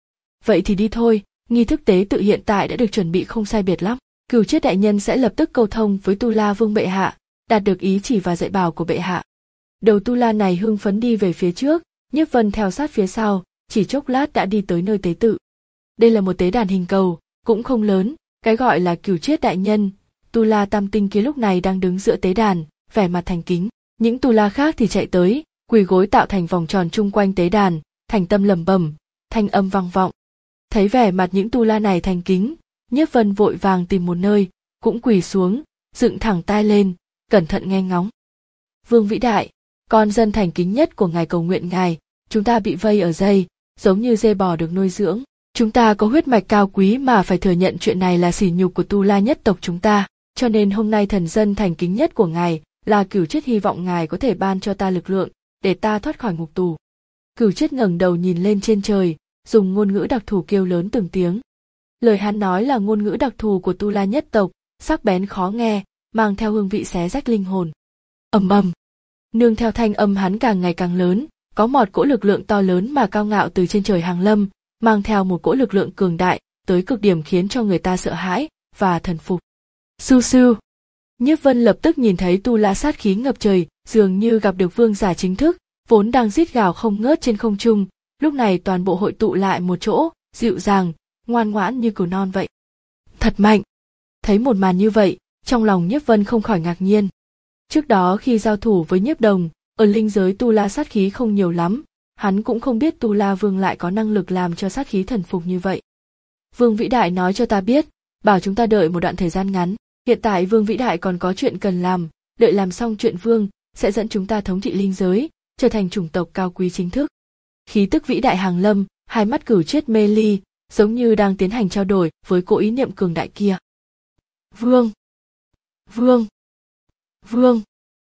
Vậy thì đi thôi, nghi thức tế tự hiện tại đã được chuẩn bị không sai biệt lắm. Cửu Chiết đại nhân sẽ lập tức câu thông với Tu La Vương bệ hạ, đạt được ý chỉ và dạy bảo của bệ hạ. Đầu Tu La này hưng phấn đi về phía trước, Nhiếp Vân theo sát phía sau, chỉ chốc lát đã đi tới nơi tế tự. Đây là một tế đàn hình cầu, cũng không lớn, cái gọi là Cửu Chiết đại nhân, Tu La tam tinh kia lúc này đang đứng giữa tế đàn, vẻ mặt thành kính. Những Tu La khác thì chạy tới, quỳ gối tạo thành vòng tròn chung quanh tế đàn, thành tâm lẩm bẩm, thanh âm vang vọng. Thấy vẻ mặt những Tu La này thành kính, Nhiếp Vân vội vàng tìm một nơi, cũng quỳ xuống, dựng thẳng tai lên, cẩn thận nghe ngóng. Vương vĩ đại, con dân thành kính nhất của ngài cầu nguyện ngài, chúng ta bị vây ở dây, giống như dê bò được nuôi dưỡng. Chúng ta có huyết mạch cao quý mà phải thừa nhận chuyện này là sỉ nhục của Tu La nhất tộc chúng ta, cho nên hôm nay thần dân thành kính nhất của ngài là Cửu Chiết hy vọng ngài có thể ban cho ta lực lượng, để ta thoát khỏi ngục tù. Cửu Chiết ngẩng đầu nhìn lên trên trời, dùng ngôn ngữ đặc thù kêu lớn từng tiếng. Lời hắn nói là ngôn ngữ đặc thù của Tu La nhất tộc, sắc bén khó nghe, mang theo hương vị xé rách linh hồn. Ầm ầm, nương theo thanh âm hắn càng ngày càng lớn, có một cỗ lực lượng to lớn mà cao ngạo từ trên trời hàng lâm, mang theo một cỗ lực lượng cường đại, tới cực điểm khiến cho người ta sợ hãi và thần phục. Su su. Nhiếp Vân lập tức nhìn thấy Tu La sát khí ngập trời, dường như gặp được vương giả chính thức, vốn đang rít gào không ngớt trên không trung, lúc này toàn bộ hội tụ lại một chỗ, dịu dàng, ngoan ngoãn như cừu non vậy. Thật mạnh! Thấy một màn như vậy, trong lòng Nhiếp Vân không khỏi ngạc nhiên. Trước đó khi giao thủ với Nhiếp Đồng, ở linh giới tu la sát khí không nhiều lắm, hắn cũng không biết tu la vương lại có năng lực làm cho sát khí thần phục như vậy. Vương Vĩ Đại nói cho ta biết, bảo chúng ta đợi một đoạn thời gian ngắn, hiện tại Vương Vĩ Đại còn có chuyện cần làm, đợi làm xong chuyện Vương, sẽ dẫn chúng ta thống trị linh giới, trở thành chủng tộc cao quý chính thức. Khí tức vĩ đại hàng lâm, hai mắt Cửu Triết mê ly, giống như đang tiến hành trao đổi với cỗ ý niệm cường đại kia. Vương! Vương! Vương!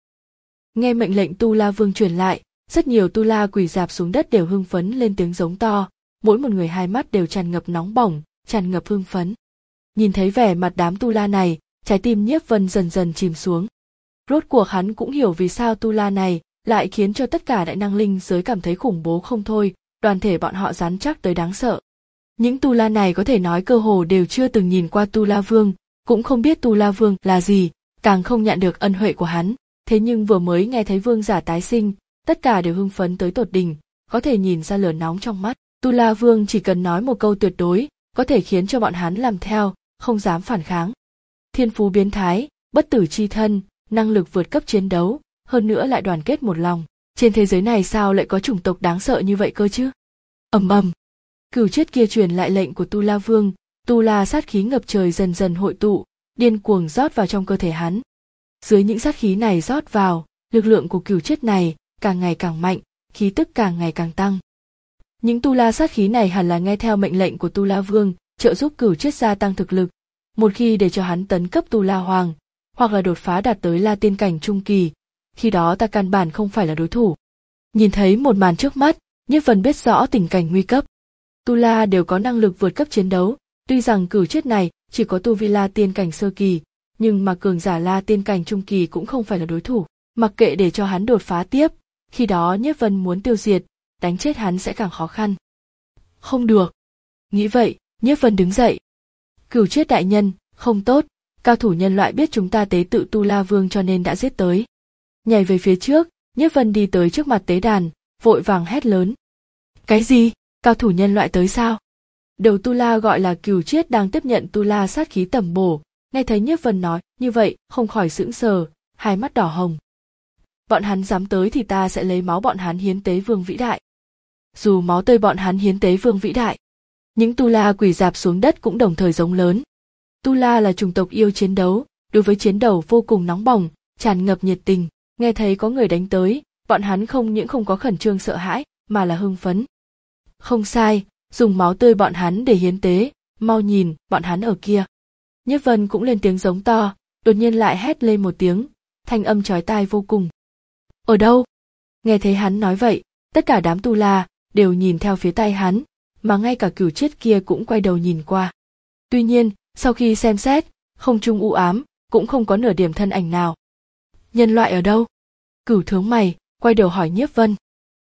Nghe mệnh lệnh Tu La Vương truyền lại, rất nhiều Tu La quỳ rạp xuống đất đều hưng phấn lên tiếng giống to, mỗi một người hai mắt đều tràn ngập nóng bỏng, tràn ngập hưng phấn. Nhìn thấy vẻ mặt đám Tu La này, trái tim Nhiếp Vân dần dần chìm xuống. Rốt cuộc hắn cũng hiểu vì sao Tu La này lại khiến cho tất cả đại năng linh giới cảm thấy khủng bố không thôi, đoàn thể bọn họ rắn chắc tới đáng sợ. Những Tu La này có thể nói cơ hồ đều chưa từng nhìn qua Tu La Vương, cũng không biết Tu La Vương là gì, càng không nhận được ân huệ của hắn. Thế nhưng vừa mới nghe thấy vương giả tái sinh, tất cả đều hưng phấn tới tột đỉnh, có thể nhìn ra lửa nóng trong mắt. Tu La Vương chỉ cần nói một câu tuyệt đối, có thể khiến cho bọn hắn làm theo, không dám phản kháng. Thiên phú biến thái, bất tử chi thân, năng lực vượt cấp chiến đấu, hơn nữa lại đoàn kết một lòng. Trên thế giới này sao lại có chủng tộc đáng sợ như vậy cơ chứ? Ầm ầm. Cửu Triết kia truyền lại lệnh của Tu La Vương, Tu La sát khí ngập trời dần dần hội tụ, điên cuồng rót vào trong cơ thể hắn. Dưới những sát khí này rót vào, lực lượng của Cửu Triết này càng ngày càng mạnh, khí tức càng ngày càng tăng. Những Tu La sát khí này hẳn là nghe theo mệnh lệnh của Tu La Vương, trợ giúp Cửu Triết gia tăng thực lực. Một khi để cho hắn tấn cấp Tu La Hoàng, hoặc là đột phá đạt tới La Tiên cảnh trung kỳ, khi đó ta căn bản không phải là đối thủ. Nhìn thấy một màn trước mắt, Nhiếp Vân biết rõ tình cảnh nguy cấp. Tu La đều có năng lực vượt cấp chiến đấu, tuy rằng Cửu Triết này chỉ có tu vi La Tiên cảnh sơ kỳ, nhưng mà cường giả La Tiên cảnh trung kỳ cũng không phải là đối thủ. Mặc kệ để cho hắn đột phá tiếp, khi đó Nhiếp Vân muốn tiêu diệt, đánh chết hắn sẽ càng khó khăn. Không được. Nghĩ vậy, Nhiếp Vân đứng dậy. Cửu Triết đại nhân, không tốt, cao thủ nhân loại biết chúng ta tế tự Tu La Vương cho nên đã giết tới. Nhảy về phía trước, Nhiếp Vân đi tới trước mặt tế đàn, vội vàng hét lớn. Cái gì? Cao thủ nhân loại tới sao? Đầu Tu La gọi là Cửu Triết đang tiếp nhận Tu La sát khí tẩm bổ, nghe thấy Nhiếp Vân nói như vậy, không khỏi sững sờ, hai mắt đỏ hồng. Bọn hắn dám tới thì ta sẽ lấy máu bọn hắn hiến tế Vương vĩ đại. Dù máu tươi bọn hắn hiến tế Vương vĩ đại. Những Tu La quỳ rạp xuống đất cũng đồng thời giống lớn. Tu La là chủng tộc yêu chiến đấu, đối với chiến đấu vô cùng nóng bỏng, tràn ngập nhiệt tình. Nghe thấy có người đánh tới, bọn hắn không những không có khẩn trương sợ hãi, mà là hưng phấn. Không sai, dùng máu tươi bọn hắn để hiến tế, mau nhìn, bọn hắn ở kia. Nhiếp Vân cũng lên tiếng giống to, đột nhiên lại hét lên một tiếng, thanh âm chói tai vô cùng. Ở đâu? Nghe thấy hắn nói vậy, tất cả đám Tu La đều nhìn theo phía tay hắn, mà ngay cả Cửu Triết kia cũng quay đầu nhìn qua. Tuy nhiên, sau khi xem xét, không trung u ám, cũng không có nửa điểm thân ảnh nào. Nhân loại ở đâu? Cửu Thướng mày, quay đầu hỏi Nhiếp Vân.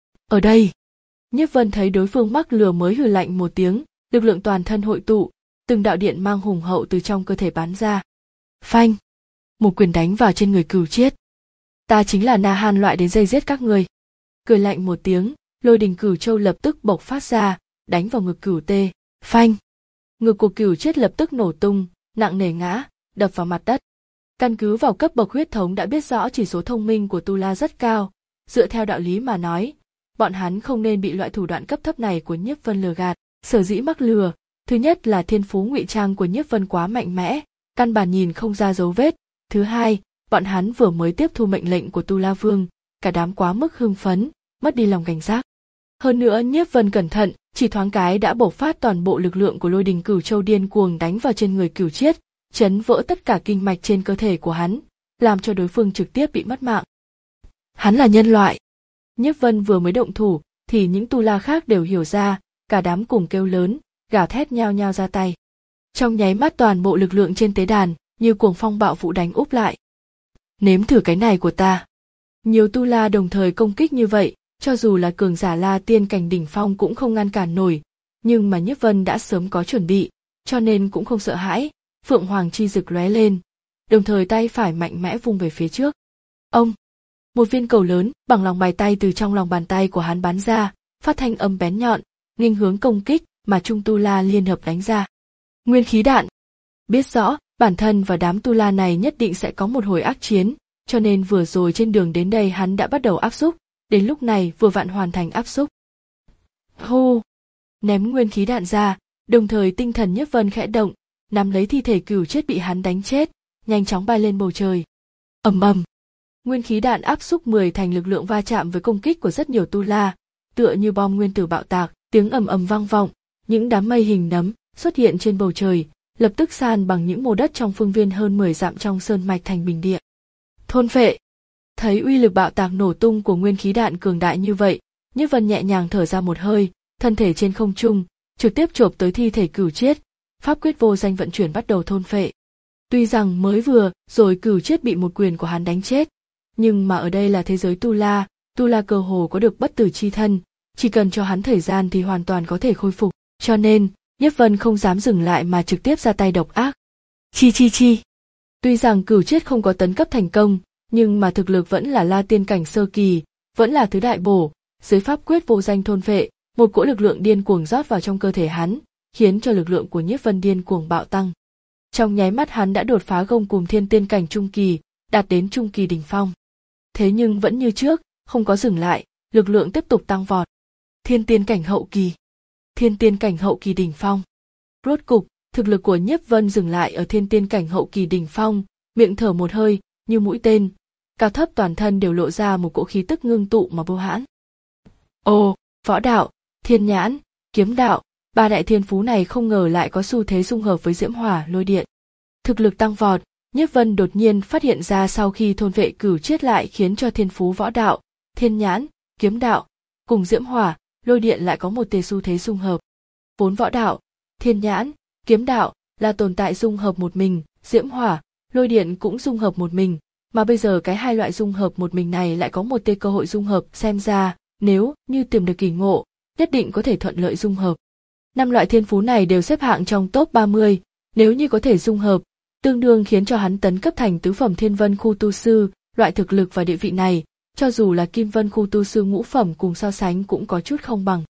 Ở đây. Nhiếp Vân thấy đối phương mắc lừa mới hừ lạnh một tiếng, lực lượng toàn thân hội tụ, từng đạo điện mang hùng hậu từ trong cơ thể bắn ra. Phanh! Một quyền đánh vào trên người Cửu Triết. Ta chính là Na Han loại đến dây giết các ngươi. Cười lạnh một tiếng, lôi đình Cửu Châu lập tức bộc phát ra, đánh vào ngực Cửu Tê. Phanh! Ngực của Cửu Triết lập tức nổ tung, nặng nề ngã, đập vào mặt đất. Căn cứ vào cấp bậc huyết thống đã biết rõ chỉ số thông minh của Tu La rất cao, dựa theo đạo lý mà nói, bọn hắn không nên bị loại thủ đoạn cấp thấp này của Nhiếp Vân lừa gạt. Sở dĩ mắc lừa, thứ nhất là thiên phú ngụy trang của Nhiếp Vân quá mạnh mẽ, căn bản nhìn không ra dấu vết. Thứ hai, bọn hắn vừa mới tiếp thu mệnh lệnh của Tu La Vương, cả đám quá mức hưng phấn, mất đi lòng cảnh giác. Hơn nữa Nhiếp Vân cẩn thận, chỉ thoáng cái đã bộc phát toàn bộ lực lượng của lôi đình Cửu Châu điên cuồng đánh vào trên người Cửu Triết, chấn vỡ tất cả kinh mạch trên cơ thể của hắn, làm cho đối phương trực tiếp bị mất mạng. Hắn là nhân loại. Nhiếp Vân vừa mới động thủ, thì những Tu La khác đều hiểu ra, cả đám cùng kêu lớn, gào thét nhao nhao ra tay. Trong nháy mắt toàn bộ lực lượng trên tế đàn, như cuồng phong bạo vũ đánh úp lại. Nếm thử cái này của ta. Nhiều Tu La đồng thời công kích như vậy, cho dù là cường giả La Tiên cảnh đỉnh phong cũng không ngăn cản nổi, nhưng mà Nhiếp Vân đã sớm có chuẩn bị, cho nên cũng không sợ hãi. Phượng Hoàng chi rực lóe lên, đồng thời tay phải mạnh mẽ vung về phía trước. Ông! Một viên cầu lớn bằng lòng bàn tay từ trong lòng bàn tay của hắn bắn ra, phát thanh âm bén nhọn, nghênh hướng công kích mà Trung Tu La liên hợp đánh ra. Nguyên khí đạn. Biết rõ, bản thân và đám Tu La này nhất định sẽ có một hồi ác chiến, cho nên vừa rồi trên đường đến đây hắn đã bắt đầu áp xúc, đến lúc này vừa vặn hoàn thành áp xúc. Hô! Ném nguyên khí đạn ra, đồng thời tinh thần Nhiếp Vân khẽ động, nắm lấy thi thể cừu chết bị hắn đánh chết, nhanh chóng bay lên bầu trời. Ầm ầm! Nguyên khí đạn áp xúc mười thành lực lượng va chạm với công kích của rất nhiều Tu La, tựa như bom nguyên tử bạo tạc, tiếng ầm ầm vang vọng, những đám mây hình nấm xuất hiện trên bầu trời, lập tức san bằng những mô đất trong phương viên hơn mười dặm trong sơn mạch thành bình địa. Thôn phệ. Thấy uy lực bạo tạc nổ tung của nguyên khí đạn cường đại như vậy, Nhiếp Vân nhẹ nhàng thở ra một hơi, thân thể trên không trung, trực tiếp chộp tới thi thể cừu chiết, pháp quyết vô danh vận chuyển bắt đầu thôn phệ. Tuy rằng mới vừa rồi cừu chiết bị một quyền của hắn đánh chết, nhưng mà ở đây là thế giới Tu La, Tu La cơ hồ có được bất tử chi thân, chỉ cần cho hắn thời gian thì hoàn toàn có thể khôi phục, cho nên Nhiếp Vân không dám dừng lại mà trực tiếp ra tay độc ác. Chi chi chi. Tuy rằng cừu chiết không có tấn cấp thành công, nhưng mà thực lực vẫn là La Tiên cảnh sơ kỳ, vẫn là thứ đại bổ, dưới pháp quyết vô danh thôn phệ, một cỗ lực lượng điên cuồng rót vào trong cơ thể hắn, khiến cho lực lượng của Nhiếp Vân điên cuồng bạo tăng. Trong nháy mắt hắn đã đột phá gông cùm thiên tiên cảnh trung kỳ, đạt đến trung kỳ đỉnh phong. Thế nhưng vẫn như trước, không có dừng lại, lực lượng tiếp tục tăng vọt. Thiên tiên cảnh hậu kỳ, thiên tiên cảnh hậu kỳ đỉnh phong. Rốt cục, thực lực của Nhiếp Vân dừng lại ở thiên tiên cảnh hậu kỳ đỉnh phong, miệng thở một hơi, như mũi tên, cao thấp toàn thân đều lộ ra một cỗ khí tức ngưng tụ mà vô hãn. Ồ, võ đạo, thiên nhãn, kiếm đạo, ba đại thiên phú này không ngờ lại có xu thế dung hợp với diễm hỏa lôi điện. Thực lực tăng vọt, Nhiếp Vân đột nhiên phát hiện ra sau khi thôn vệ cửu chiết lại khiến cho thiên phú võ đạo, thiên nhãn, kiếm đạo, cùng diễm hỏa, lôi điện lại có một tề xu thế dung hợp. Vốn võ đạo, thiên nhãn, kiếm đạo là tồn tại dung hợp một mình, diễm hỏa, lôi điện cũng dung hợp một mình, mà bây giờ cái hai loại dung hợp một mình này lại có một tê cơ hội dung hợp, xem ra, nếu như tìm được kỳ ngộ, nhất định có thể thuận lợi dung hợp. Năm loại thiên phú này đều xếp hạng trong top ba mươi, nếu như có thể dung hợp, tương đương khiến cho hắn tấn cấp thành tứ phẩm thiên vân khu tu sư, loại thực lực và địa vị này, cho dù là kim vân khu tu sư ngũ phẩm cùng so sánh cũng có chút không bằng.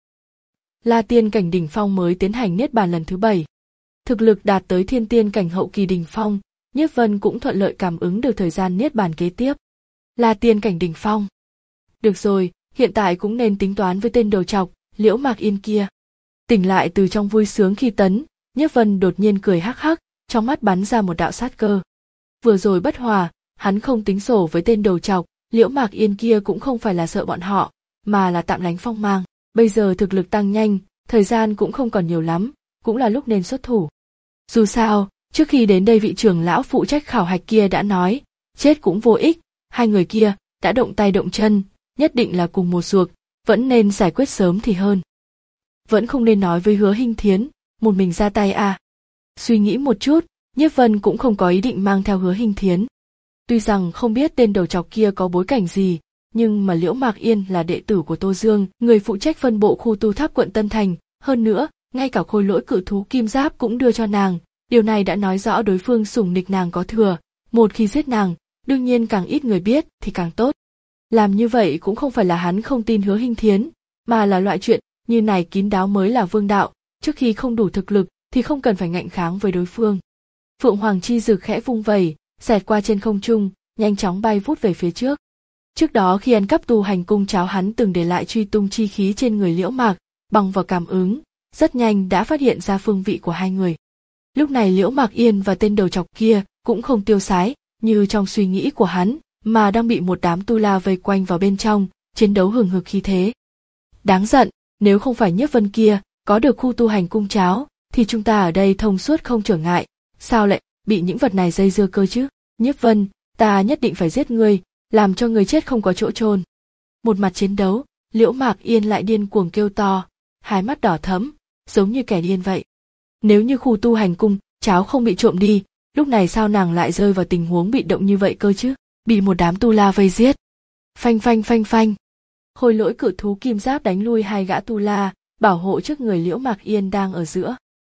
La tiên cảnh đỉnh phong mới tiến hành niết bàn lần thứ bảy. Thực lực đạt tới thiên tiên cảnh hậu kỳ đỉnh phong, Nhiếp Vân cũng thuận lợi cảm ứng được thời gian niết bàn kế tiếp. La tiên cảnh đỉnh phong. Được rồi, hiện tại cũng nên tính toán với tên đầu trọc, Liễu Mạc Yên kia. Tỉnh lại từ trong vui sướng khi tấn, Nhiếp Vân đột nhiên cười hắc hắc, trong mắt bắn ra một đạo sát cơ. Vừa rồi bất hòa, hắn không tính sổ với tên đầu trọc, Liễu Mạc Yên kia cũng không phải là sợ bọn họ, mà là tạm lánh phong mang. Bây giờ thực lực tăng nhanh, thời gian cũng không còn nhiều lắm, cũng là lúc nên xuất thủ. Dù sao, trước khi đến đây vị trưởng lão phụ trách khảo hạch kia đã nói, chết cũng vô ích, hai người kia đã động tay động chân, nhất định là cùng một ruột, vẫn nên giải quyết sớm thì hơn. Vẫn không nên nói với Hứa Hinh Thiến, một mình ra tay à. Suy nghĩ một chút, Nhiếp Vân cũng không có ý định mang theo Hứa Hinh Thiến. Tuy rằng không biết tên đầu trọc kia có bối cảnh gì, nhưng mà Liễu Mạc Yên là đệ tử của Tô Dương, người phụ trách phân bộ khu tu tháp quận Tân Thành, hơn nữa, ngay cả khôi lỗi cự thú kim giáp cũng đưa cho nàng, điều này đã nói rõ đối phương sủng nịch nàng có thừa, một khi giết nàng, đương nhiên càng ít người biết thì càng tốt. Làm như vậy cũng không phải là hắn không tin Hứa Hinh Thiến, mà là loại chuyện như này kín đáo mới là vương đạo, trước khi không đủ thực lực thì không cần phải ngạnh kháng với đối phương. Phượng Hoàng chi dực khẽ vung vẩy, xẹt qua trên không trung, nhanh chóng bay vút về phía trước. Trước đó khi ăn cắp tu hành cung cháo hắn từng để lại truy tung chi khí trên người Liễu Mạc, bằng vào cảm ứng, rất nhanh đã phát hiện ra phương vị của hai người. Lúc này Liễu Mạc Yên và tên đầu trọc kia cũng không tiêu sái như trong suy nghĩ của hắn, mà đang bị một đám tu la vây quanh vào bên trong, chiến đấu hừng hực khí thế. Đáng giận, nếu không phải Nhiếp Vân kia có được khu tu hành cung cháo, thì chúng ta ở đây thông suốt không trở ngại, sao lại bị những vật này dây dưa cơ chứ? Nhiếp Vân, ta nhất định phải giết ngươi, làm cho người chết không có chỗ chôn. Một mặt chiến đấu, Liễu Mạc Yên lại điên cuồng kêu to, hai mắt đỏ thẫm, giống như kẻ điên vậy. Nếu như khu tu hành cung cháo không bị trộm đi, lúc này sao nàng lại rơi vào tình huống bị động như vậy cơ chứ? Bị một đám tu la vây giết. Phanh phanh phanh phanh. Khôi lỗi cự thú kim giáp đánh lui hai gã tu la, bảo hộ trước người Liễu Mạc Yên đang ở giữa.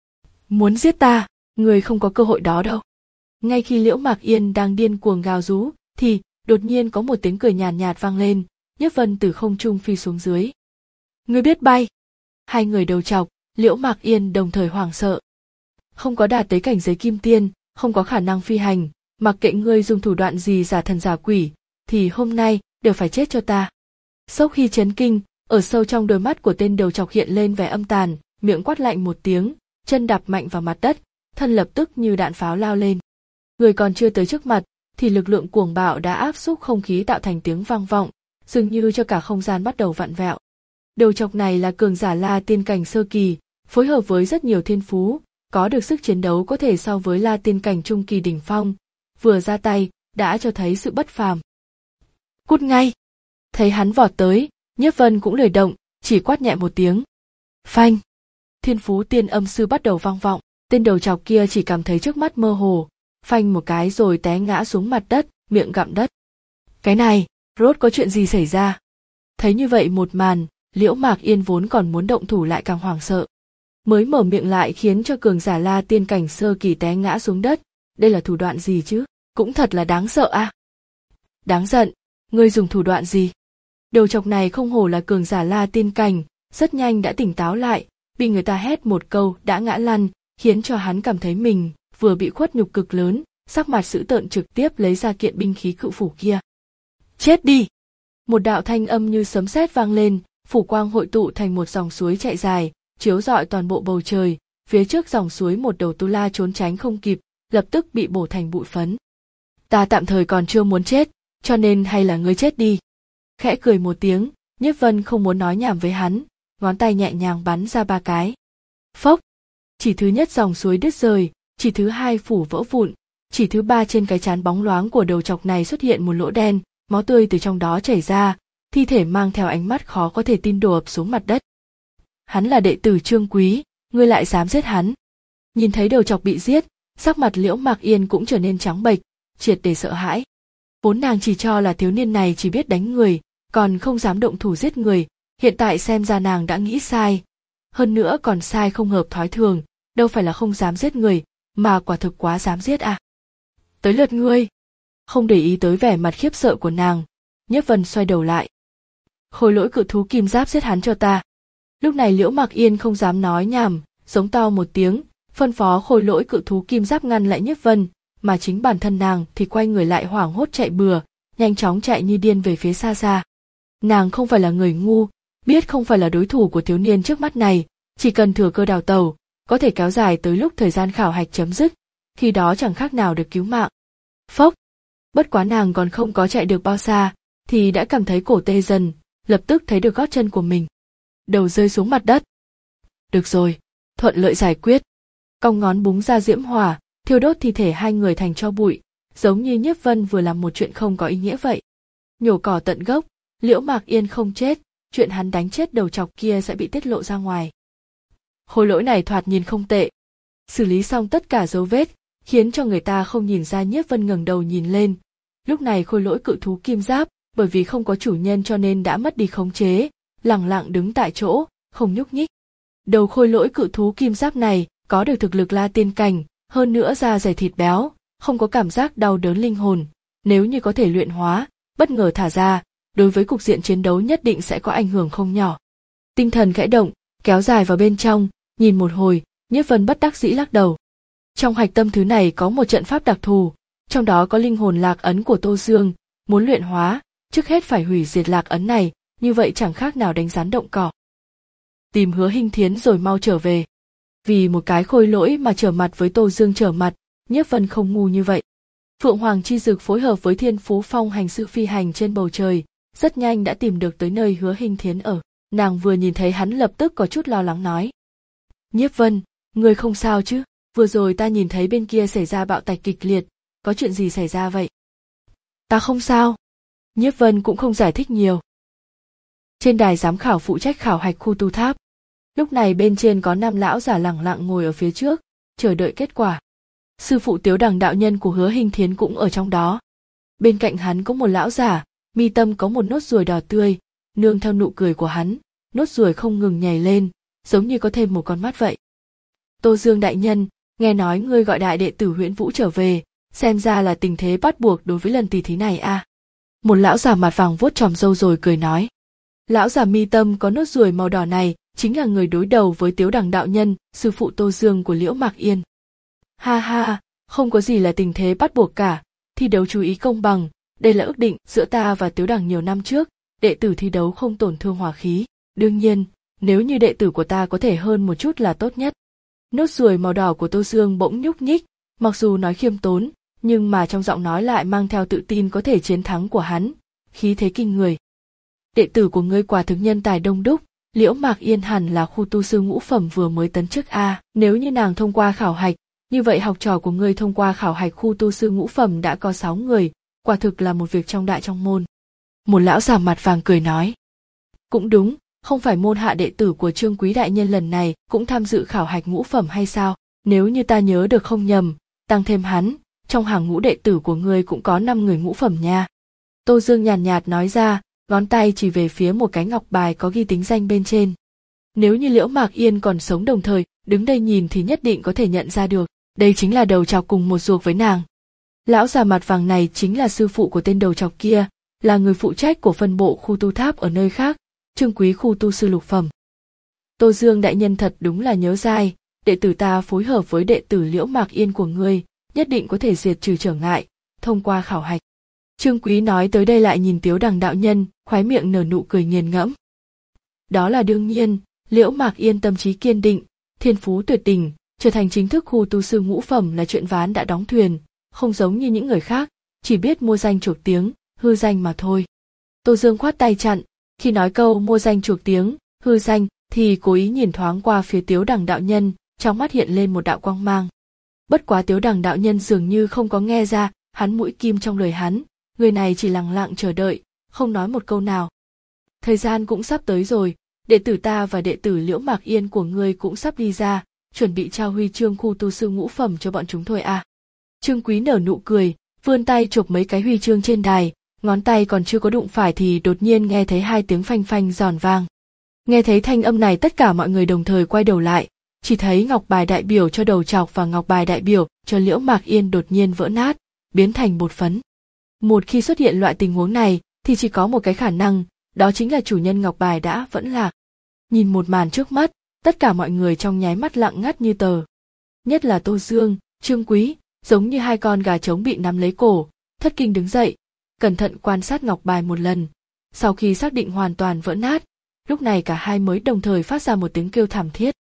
Muốn giết ta, người không có cơ hội đó đâu. Ngay khi Liễu Mạc Yên đang điên cuồng gào rú, thì đột nhiên có một tiếng cười nhàn nhạt, nhạt vang lên, Nhiếp Vân từ không trung phi xuống dưới. Ngươi biết bay? Hai người đầu chọc, Liễu Mạc Yên đồng thời hoảng sợ. Không có đạt tới cảnh giới kim tiên, không có khả năng phi hành, mặc kệ ngươi dùng thủ đoạn gì giả thần giả quỷ, thì hôm nay đều phải chết cho ta. Sau khi chấn kinh, ở sâu trong đôi mắt của tên đầu chọc hiện lên vẻ âm tàn, miệng quát lạnh một tiếng, chân đạp mạnh vào mặt đất, thân lập tức như đạn pháo lao lên. Người còn chưa tới trước mặt, thì lực lượng cuồng bạo đã áp xúc không khí tạo thành tiếng vang vọng, dường như cho cả không gian bắt đầu vặn vẹo. Đầu chọc này là cường giả La Tiên cảnh sơ kỳ, phối hợp với rất nhiều thiên phú, có được sức chiến đấu có thể so với La Tiên cảnh trung kỳ đỉnh phong, vừa ra tay đã cho thấy sự bất phàm. Cút ngay! Thấy hắn vọt tới, Nhiếp Vân cũng lười động, chỉ quát nhẹ một tiếng. Phanh! Thiên phú tiên âm sư bắt đầu vang vọng, tên đầu chọc kia chỉ cảm thấy trước mắt mơ hồ, phanh một cái rồi té ngã xuống mặt đất, miệng gặm đất. Cái này, rốt có chuyện gì xảy ra? Thấy như vậy một màn, Liễu Mạc Yên vốn còn muốn động thủ lại càng hoảng sợ. Mới mở miệng lại khiến cho cường giả La Tiên cảnh sơ kỳ té ngã xuống đất, đây là thủ đoạn gì chứ? Cũng thật là đáng sợ a. À? Đáng giận, ngươi dùng thủ đoạn gì? Đầu chọc này không hổ là cường giả La Tiên cảnh, rất nhanh đã tỉnh táo lại, bị người ta hét một câu đã ngã lăn, khiến cho hắn cảm thấy mình vừa bị khuất nhục cực lớn, sắc mặt dữ tợn trực tiếp lấy ra kiện binh khí cự phủ kia. Chết đi! Một đạo thanh âm như sấm sét vang lên, phủ quang hội tụ thành một dòng suối chạy dài, chiếu rọi toàn bộ bầu trời, phía trước dòng suối một đầu tu la trốn tránh không kịp, lập tức bị bổ thành bụi phấn. Ta tạm thời còn chưa muốn chết, cho nên hay là ngươi chết đi. Khẽ cười một tiếng, Nhiếp Vân không muốn nói nhảm với hắn, ngón tay nhẹ nhàng bắn ra ba cái. Phốc! Chỉ thứ nhất dòng suối đứt rời, chỉ thứ hai phủ vỡ vụn, chỉ thứ ba trên cái trán bóng loáng của đầu chọc này xuất hiện một lỗ đen, máu tươi từ trong đó chảy ra, thi thể mang theo ánh mắt khó có thể tin đổ ập xuống mặt đất. Hắn là đệ tử Trương Quý, ngươi lại dám giết hắn? Nhìn thấy đầu chọc bị giết, sắc mặt Liễu Mạc Yên cũng trở nên trắng bệch, triệt để sợ hãi. Vốn nàng chỉ cho là thiếu niên này chỉ biết đánh người, còn không dám động thủ giết người, hiện tại xem ra nàng đã nghĩ sai. Hơn nữa còn sai không hợp thói thường, đâu phải là không dám giết người, mà quả thực quá dám giết à. Tới lượt ngươi. Không để ý tới vẻ mặt khiếp sợ của nàng, Nhiếp Vân xoay đầu lại. Khôi lỗi cự thú kim giáp giết hắn cho ta. Lúc này Liễu Mạc Yên không dám nói nhảm, giống to một tiếng, phân phó khôi lỗi cự thú kim giáp ngăn lại Nhiếp Vân, mà chính bản thân nàng thì quay người lại hoảng hốt chạy bừa, nhanh chóng chạy như điên về phía xa xa. Nàng không phải là người ngu, biết không phải là đối thủ của thiếu niên trước mắt này, chỉ cần thừa cơ đào tẩu, có thể kéo dài tới lúc thời gian khảo hạch chấm dứt, khi đó chẳng khác nào được cứu mạng. Phốc! Bất quá nàng còn không có chạy được bao xa, thì đã cảm thấy cổ tê dần, lập tức thấy được gót chân của mình. Đầu rơi xuống mặt đất. Được rồi, thuận lợi giải quyết. Cong ngón búng ra diễm hỏa, thiêu đốt thi thể hai người thành tro bụi, giống như Nhiếp Vân vừa làm một chuyện không có ý nghĩa vậy. Nhổ cỏ tận gốc, Liễu Mạc Yên không chết, chuyện hắn đánh chết đầu chọc kia sẽ bị tiết lộ ra ngoài. Khôi lỗi này thoạt nhìn không tệ. Xử lý xong tất cả dấu vết, khiến cho người ta không nhìn ra Nhiếp Vân ngẩng đầu nhìn lên. Lúc này khôi lỗi cự thú kim giáp, bởi vì không có chủ nhân cho nên đã mất đi khống chế, lẳng lặng đứng tại chỗ, không nhúc nhích. Đầu khôi lỗi cự thú kim giáp này có được thực lực La Tiên cảnh, hơn nữa da dày thịt béo, không có cảm giác đau đớn linh hồn. Nếu như có thể luyện hóa, bất ngờ thả ra, đối với cục diện chiến đấu nhất định sẽ có ảnh hưởng không nhỏ. Tinh thần khẽ động, kéo dài vào bên trong, nhìn một hồi, Nhiếp Vân bất đắc dĩ lắc đầu. Trong hạch tâm thứ này có một trận pháp đặc thù, trong đó có linh hồn lạc ấn của Tô Dương, muốn luyện hóa, trước hết phải hủy diệt lạc ấn này, như vậy chẳng khác nào đánh rắn động cỏ. Tìm Hứa Hinh Thiến rồi mau trở về. Vì một cái khôi lỗi mà trở mặt với Tô Dương trở mặt, Nhiếp Vân không ngu như vậy. Phượng Hoàng Chi Dực phối hợp với Thiên Phú Phong hành sự phi hành trên bầu trời, rất nhanh đã tìm được tới nơi Hứa Hinh Thiến ở. Nàng vừa nhìn thấy hắn lập tức có chút lo lắng nói. Nhiếp Vân, ngươi không sao chứ? Vừa rồi ta nhìn thấy bên kia xảy ra bạo tạch kịch liệt, có chuyện gì xảy ra vậy? Ta không sao. Nhiếp Vân cũng không giải thích nhiều. Trên đài giám khảo phụ trách khảo hạch khu tu tháp. Lúc này bên trên có năm lão giả lẳng lặng ngồi ở phía trước, chờ đợi kết quả. Sư phụ Tiếu Đằng đạo nhân của Hứa Hinh Thiến cũng ở trong đó. Bên cạnh hắn có một lão giả, mi tâm có một nốt ruồi đỏ tươi, nương theo nụ cười của hắn, nốt ruồi không ngừng nhảy lên, giống như có thêm một con mắt vậy. Tô Dương đại nhân, nghe nói ngươi gọi đại đệ tử Huyễn Vũ trở về, xem ra là tình thế bắt buộc đối với lần tỷ thí này à. Một lão già mặt vàng vuốt chòm râu rồi cười nói. Lão già mi tâm có nốt ruồi màu đỏ này chính là người đối đầu với Tiếu Đằng đạo nhân, sư phụ Tô Dương của Liễu Mạc Yên. Ha ha, không có gì là tình thế bắt buộc cả, thi đấu chú ý công bằng, đây là ước định giữa ta và Tiếu Đằng nhiều năm trước, đệ tử thi đấu không tổn thương hòa khí, đương nhiên, nếu như đệ tử của ta có thể hơn một chút là tốt nhất. Nốt ruồi màu đỏ của Tô Dương bỗng nhúc nhích, mặc dù nói khiêm tốn, nhưng mà trong giọng nói lại mang theo tự tin có thể chiến thắng của hắn, khí thế kinh người. Đệ tử của ngươi quả thực nhân tài đông đúc, Liễu Mạc Yên hẳn là khu tu sư ngũ phẩm vừa mới tấn chức a, nếu như nàng thông qua khảo hạch, như vậy học trò của ngươi thông qua khảo hạch khu tu sư ngũ phẩm đã có sáu người, quả thực là một việc trong đại trong môn. Một lão già mặt vàng cười nói. Cũng đúng, không phải môn hạ đệ tử của Trương Quý đại nhân lần này cũng tham dự khảo hạch ngũ phẩm hay sao? Nếu như ta nhớ được không nhầm, tăng thêm hắn, trong hàng ngũ đệ tử của ngươi cũng có năm người ngũ phẩm nha. Tô Dương nhàn nhạt, nhạt nói ra, ngón tay chỉ về phía một cái ngọc bài có ghi tính danh bên trên. Nếu như Liễu Mạc Yên còn sống đồng thời, đứng đây nhìn thì nhất định có thể nhận ra được, đây chính là đầu trọc cùng một ruột với nàng. Lão già mặt vàng này chính là sư phụ của tên đầu trọc kia, là người phụ trách của phân bộ khu tu tháp ở nơi khác, Trương Quý khu tu sư lục phẩm. Tô Dương đại nhân thật đúng là nhớ dai, đệ tử ta phối hợp với đệ tử Liễu Mạc Yên của ngươi, nhất định có thể diệt trừ trở ngại, thông qua khảo hạch. Trương Quý nói tới đây lại nhìn Tiếu Đằng đạo nhân, khóe miệng nở nụ cười nghiền ngẫm. Đó là đương nhiên, Liễu Mạc Yên tâm trí kiên định, thiên phú tuyệt đỉnh, trở thành chính thức khu tu sư ngũ phẩm là chuyện ván đã đóng thuyền, không giống như những người khác, chỉ biết mua danh chuộc tiếng, hư danh mà thôi. Tô Dương khoát tay chặn, khi nói câu mua danh chuộc tiếng, hư danh thì cố ý nhìn thoáng qua phía Tiếu Đằng đạo nhân, trong mắt hiện lên một đạo quang mang. Bất quá Tiếu Đằng đạo nhân dường như không có nghe ra hắn mũi kim trong lời hắn, người này chỉ lặng lặng chờ đợi, không nói một câu nào. Thời gian cũng sắp tới rồi, đệ tử ta và đệ tử Liễu Mạc Yên của ngươi cũng sắp đi ra, chuẩn bị trao huy chương khu tu sư ngũ phẩm cho bọn chúng thôi à. Trương Quý nở nụ cười, vươn tay chụp mấy cái huy chương trên đài, ngón tay còn chưa có đụng phải thì đột nhiên nghe thấy hai tiếng phanh phanh giòn vang. Nghe thấy thanh âm này tất cả mọi người đồng thời quay đầu lại, chỉ thấy ngọc bài đại biểu cho đầu trọc và ngọc bài đại biểu cho Liễu Mạc Yên đột nhiên vỡ nát, biến thành bột phấn. Một khi xuất hiện loại tình huống này thì chỉ có một cái khả năng, đó chính là chủ nhân ngọc bài đã vẫn lạc. Nhìn một màn trước mắt, tất cả mọi người trong nháy mắt lặng ngắt như tờ. Nhất là Tô Dương, Trương Quý, giống như hai con gà trống bị nắm lấy cổ, thất kinh đứng dậy, cẩn thận quan sát ngọc bài một lần. Sau khi xác định hoàn toàn vỡ nát, lúc này cả hai mới đồng thời phát ra một tiếng kêu thảm thiết.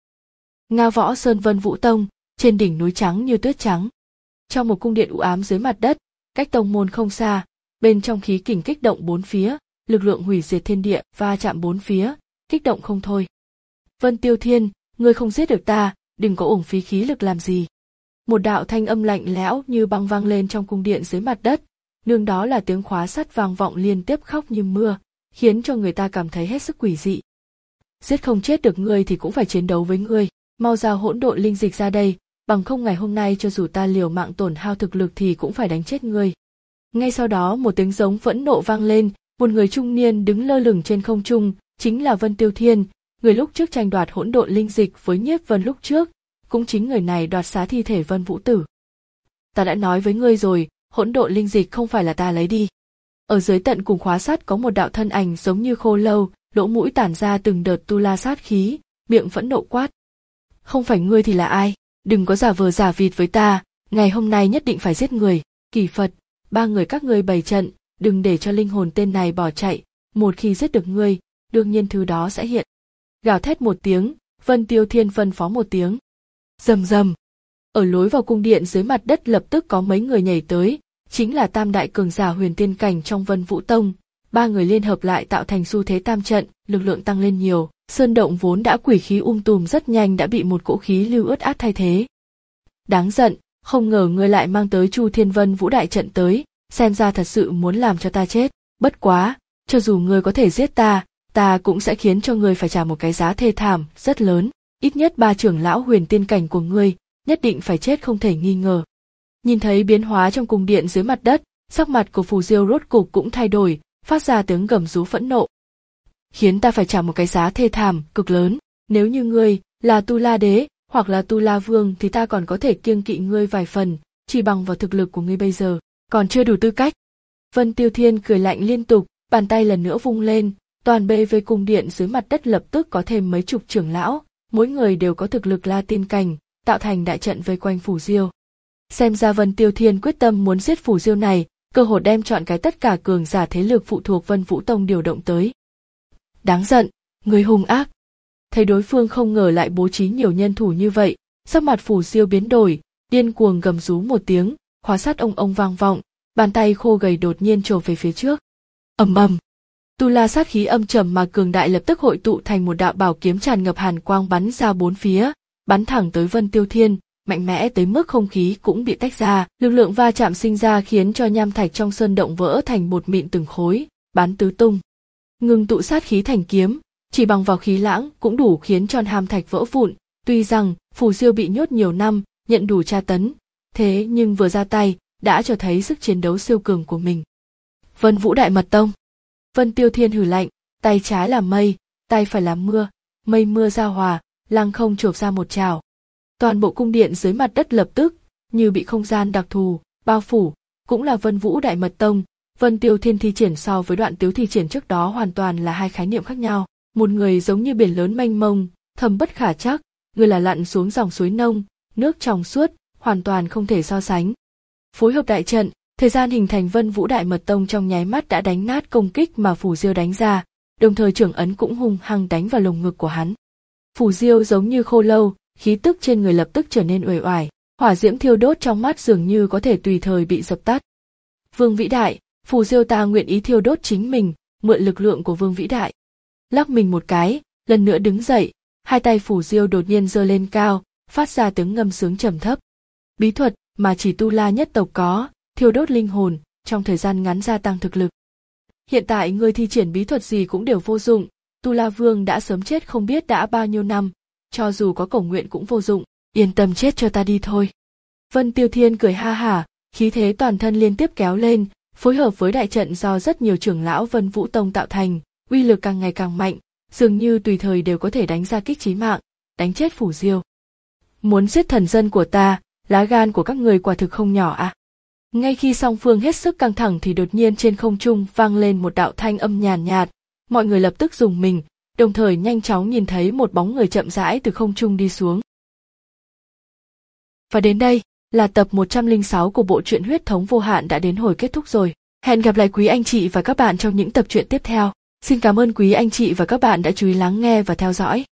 Ngao Võ Sơn Vân Vũ Tông, trên đỉnh núi trắng như tuyết trắng. Trong một cung điện u ám dưới mặt đất, cách tông môn không xa, bên trong khí kình kích động bốn phía, lực lượng hủy diệt thiên địa va chạm bốn phía, kích động không thôi. Vân Tiêu Thiên, ngươi không giết được ta, đừng có uổng phí khí lực làm gì. Một đạo thanh âm lạnh lẽo như băng vang lên trong cung điện dưới mặt đất, nương đó là tiếng khóa sắt vang vọng liên tiếp khóc như mưa, khiến cho người ta cảm thấy hết sức quỷ dị. Giết không chết được ngươi thì cũng phải chiến đấu với ngươi, mau giao hỗn độn linh dịch ra đây, bằng không ngày hôm nay cho dù ta liều mạng tổn hao thực lực thì cũng phải đánh chết ngươi. Ngay sau đó một tiếng giống phẫn nộ vang lên, một người trung niên đứng lơ lửng trên không trung, chính là Vân Tiêu Thiên, người lúc trước tranh đoạt hỗn độn linh dịch với Nhiếp Vân lúc trước, cũng chính người này đoạt xá thi thể Vân Vũ Tử. Ta đã nói với ngươi rồi, hỗn độn linh dịch không phải là ta lấy đi. Ở dưới tận cùng khóa sắt có một đạo thân ảnh giống như khô lâu, lỗ mũi tản ra từng đợt tu la sát khí, miệng phẫn nộ quát. Không phải ngươi thì là ai? Đừng có giả vờ giả vịt với ta, ngày hôm nay nhất định phải giết người. Kỳ Phật, ba người các ngươi bày trận, đừng để cho linh hồn tên này bỏ chạy, một khi giết được ngươi, đương nhiên thứ đó sẽ hiện. Gào thét một tiếng, Vân Tiêu Thiên phân phó một tiếng. Rầm rầm. Ở lối vào cung điện dưới mặt đất lập tức có mấy người nhảy tới, chính là tam đại cường giả huyền tiên cảnh trong Vân Vũ Tông, ba người liên hợp lại tạo thành xu thế tam trận, lực lượng tăng lên nhiều, sơn động vốn đã quỷ khí um tùm rất nhanh đã bị một cỗ khí lưu ướt át thay thế. Đáng giận, không ngờ ngươi lại mang tới Chu Thiên Vân Vũ đại trận tới, xem ra thật sự muốn làm cho ta chết, bất quá, cho dù ngươi có thể giết ta, ta cũng sẽ khiến cho ngươi phải trả một cái giá thê thảm, rất lớn, ít nhất ba trưởng lão huyền tiên cảnh của ngươi, nhất định phải chết không thể nghi ngờ. Nhìn thấy biến hóa trong cung điện dưới mặt đất, sắc mặt của Phù Diêu rốt cục cũng thay đổi, phát ra tiếng gầm rú phẫn nộ. Khiến ta phải trả một cái giá thê thảm, cực lớn, nếu như ngươi là Tu La Đế, hoặc là Tu La Vương thì ta còn có thể kiêng kỵ ngươi vài phần, chỉ bằng vào thực lực của ngươi bây giờ, còn chưa đủ tư cách. Vân Tiêu Thiên cười lạnh liên tục, bàn tay lần nữa vung lên, toàn bê vê cung điện dưới mặt đất lập tức có thêm mấy chục trưởng lão, mỗi người đều có thực lực La Tiên cảnh, tạo thành đại trận vây quanh Phủ Diêu. Xem ra Vân Tiêu Thiên quyết tâm muốn giết Phủ Diêu này, cơ hội đem chọn cái tất cả cường giả thế lực phụ thuộc Vân Vũ Tông điều động tới. Đáng giận, người hung ác. Thấy đối phương không ngờ lại bố trí nhiều nhân thủ như vậy, sắc mặt Phủ Diêu biến đổi, điên cuồng gầm rú một tiếng, khóa sắt ông ông vang vọng, bàn tay khô gầy đột nhiên trổ về phía trước. Ầm ầm, tu la sát khí âm trầm mà cường đại lập tức hội tụ thành một đạo bảo kiếm tràn ngập hàn quang bắn ra bốn phía, bắn thẳng tới Vân Tiêu Thiên, mạnh mẽ tới mức không khí cũng bị tách ra, lực lượng va chạm sinh ra khiến cho nham thạch trong sơn động vỡ thành bột mịn từng khối, bắn tứ tung. Ngưng tụ sát khí thành kiếm, chỉ bằng vào khí lãng cũng đủ khiến cho hàm thạch vỡ vụn. Tuy rằng Phù Diêu bị nhốt nhiều năm, nhận đủ tra tấn, thế nhưng vừa ra tay đã cho thấy sức chiến đấu siêu cường của mình. Vân Vũ Đại Mật Tông. Vân Tiêu Thiên hừ lạnh, tay trái là mây, tay phải là mưa, mây mưa giao hòa, lăng không chộp ra một trào. Toàn bộ cung điện dưới mặt đất lập tức như bị không gian đặc thù bao phủ, cũng là Vân Vũ Đại Mật Tông. Vân Tiêu Thiên thi triển so với Đoạn Tiếu thi triển trước đó hoàn toàn là hai khái niệm khác nhau. Một người giống như biển lớn mênh mông, thâm bất khả trắc, người là lặn xuống dòng suối nông, nước trong suốt, hoàn toàn không thể so sánh. Phối hợp đại trận, thời gian hình thành Vân Vũ Đại Mật Tông trong nháy mắt đã đánh nát công kích mà Phù Diêu đánh ra, đồng thời trưởng ấn cũng hung hăng đánh vào lồng ngực của hắn. Phù Diêu giống như khô lâu, khí tức trên người lập tức trở nên uể oải, hỏa diễm thiêu đốt trong mắt dường như có thể tùy thời bị dập tắt. Vương Vĩ Đại, Phù Diêu ta nguyện ý thiêu đốt chính mình, mượn lực lượng của Vương Vĩ Đại. Lắc mình một cái, lần nữa đứng dậy, hai tay Phù Diêu đột nhiên giơ lên cao, phát ra tiếng ngâm sướng trầm thấp. Bí thuật mà chỉ tu la nhất tộc có, thiêu đốt linh hồn, trong thời gian ngắn gia tăng thực lực. Hiện tại ngươi thi triển bí thuật gì cũng đều vô dụng, Tu La Vương đã sớm chết không biết đã bao nhiêu năm, cho dù có cầu nguyện cũng vô dụng, yên tâm chết cho ta đi thôi. Vân Tiêu Thiên cười ha hả, khí thế toàn thân liên tiếp kéo lên, phối hợp với đại trận do rất nhiều trưởng lão Vân Vũ Tông tạo thành, uy lực càng ngày càng mạnh, dường như tùy thời đều có thể đánh ra kích chí mạng, đánh chết Phù Diêu. Muốn giết thần dân của ta, lá gan của các người quả thực không nhỏ à. Ngay khi song phương hết sức căng thẳng thì đột nhiên trên không trung vang lên một đạo thanh âm nhàn nhạt, mọi người lập tức rùng mình, đồng thời nhanh chóng nhìn thấy một bóng người chậm rãi từ không trung đi xuống. Và đến đây là tập một trăm lẻ sáu của bộ truyện Huyết Thống Vô Hạn đã đến hồi kết thúc rồi. Hẹn gặp lại quý anh chị và các bạn trong những tập truyện tiếp theo. Xin cảm ơn quý anh chị và các bạn đã chú ý lắng nghe và theo dõi.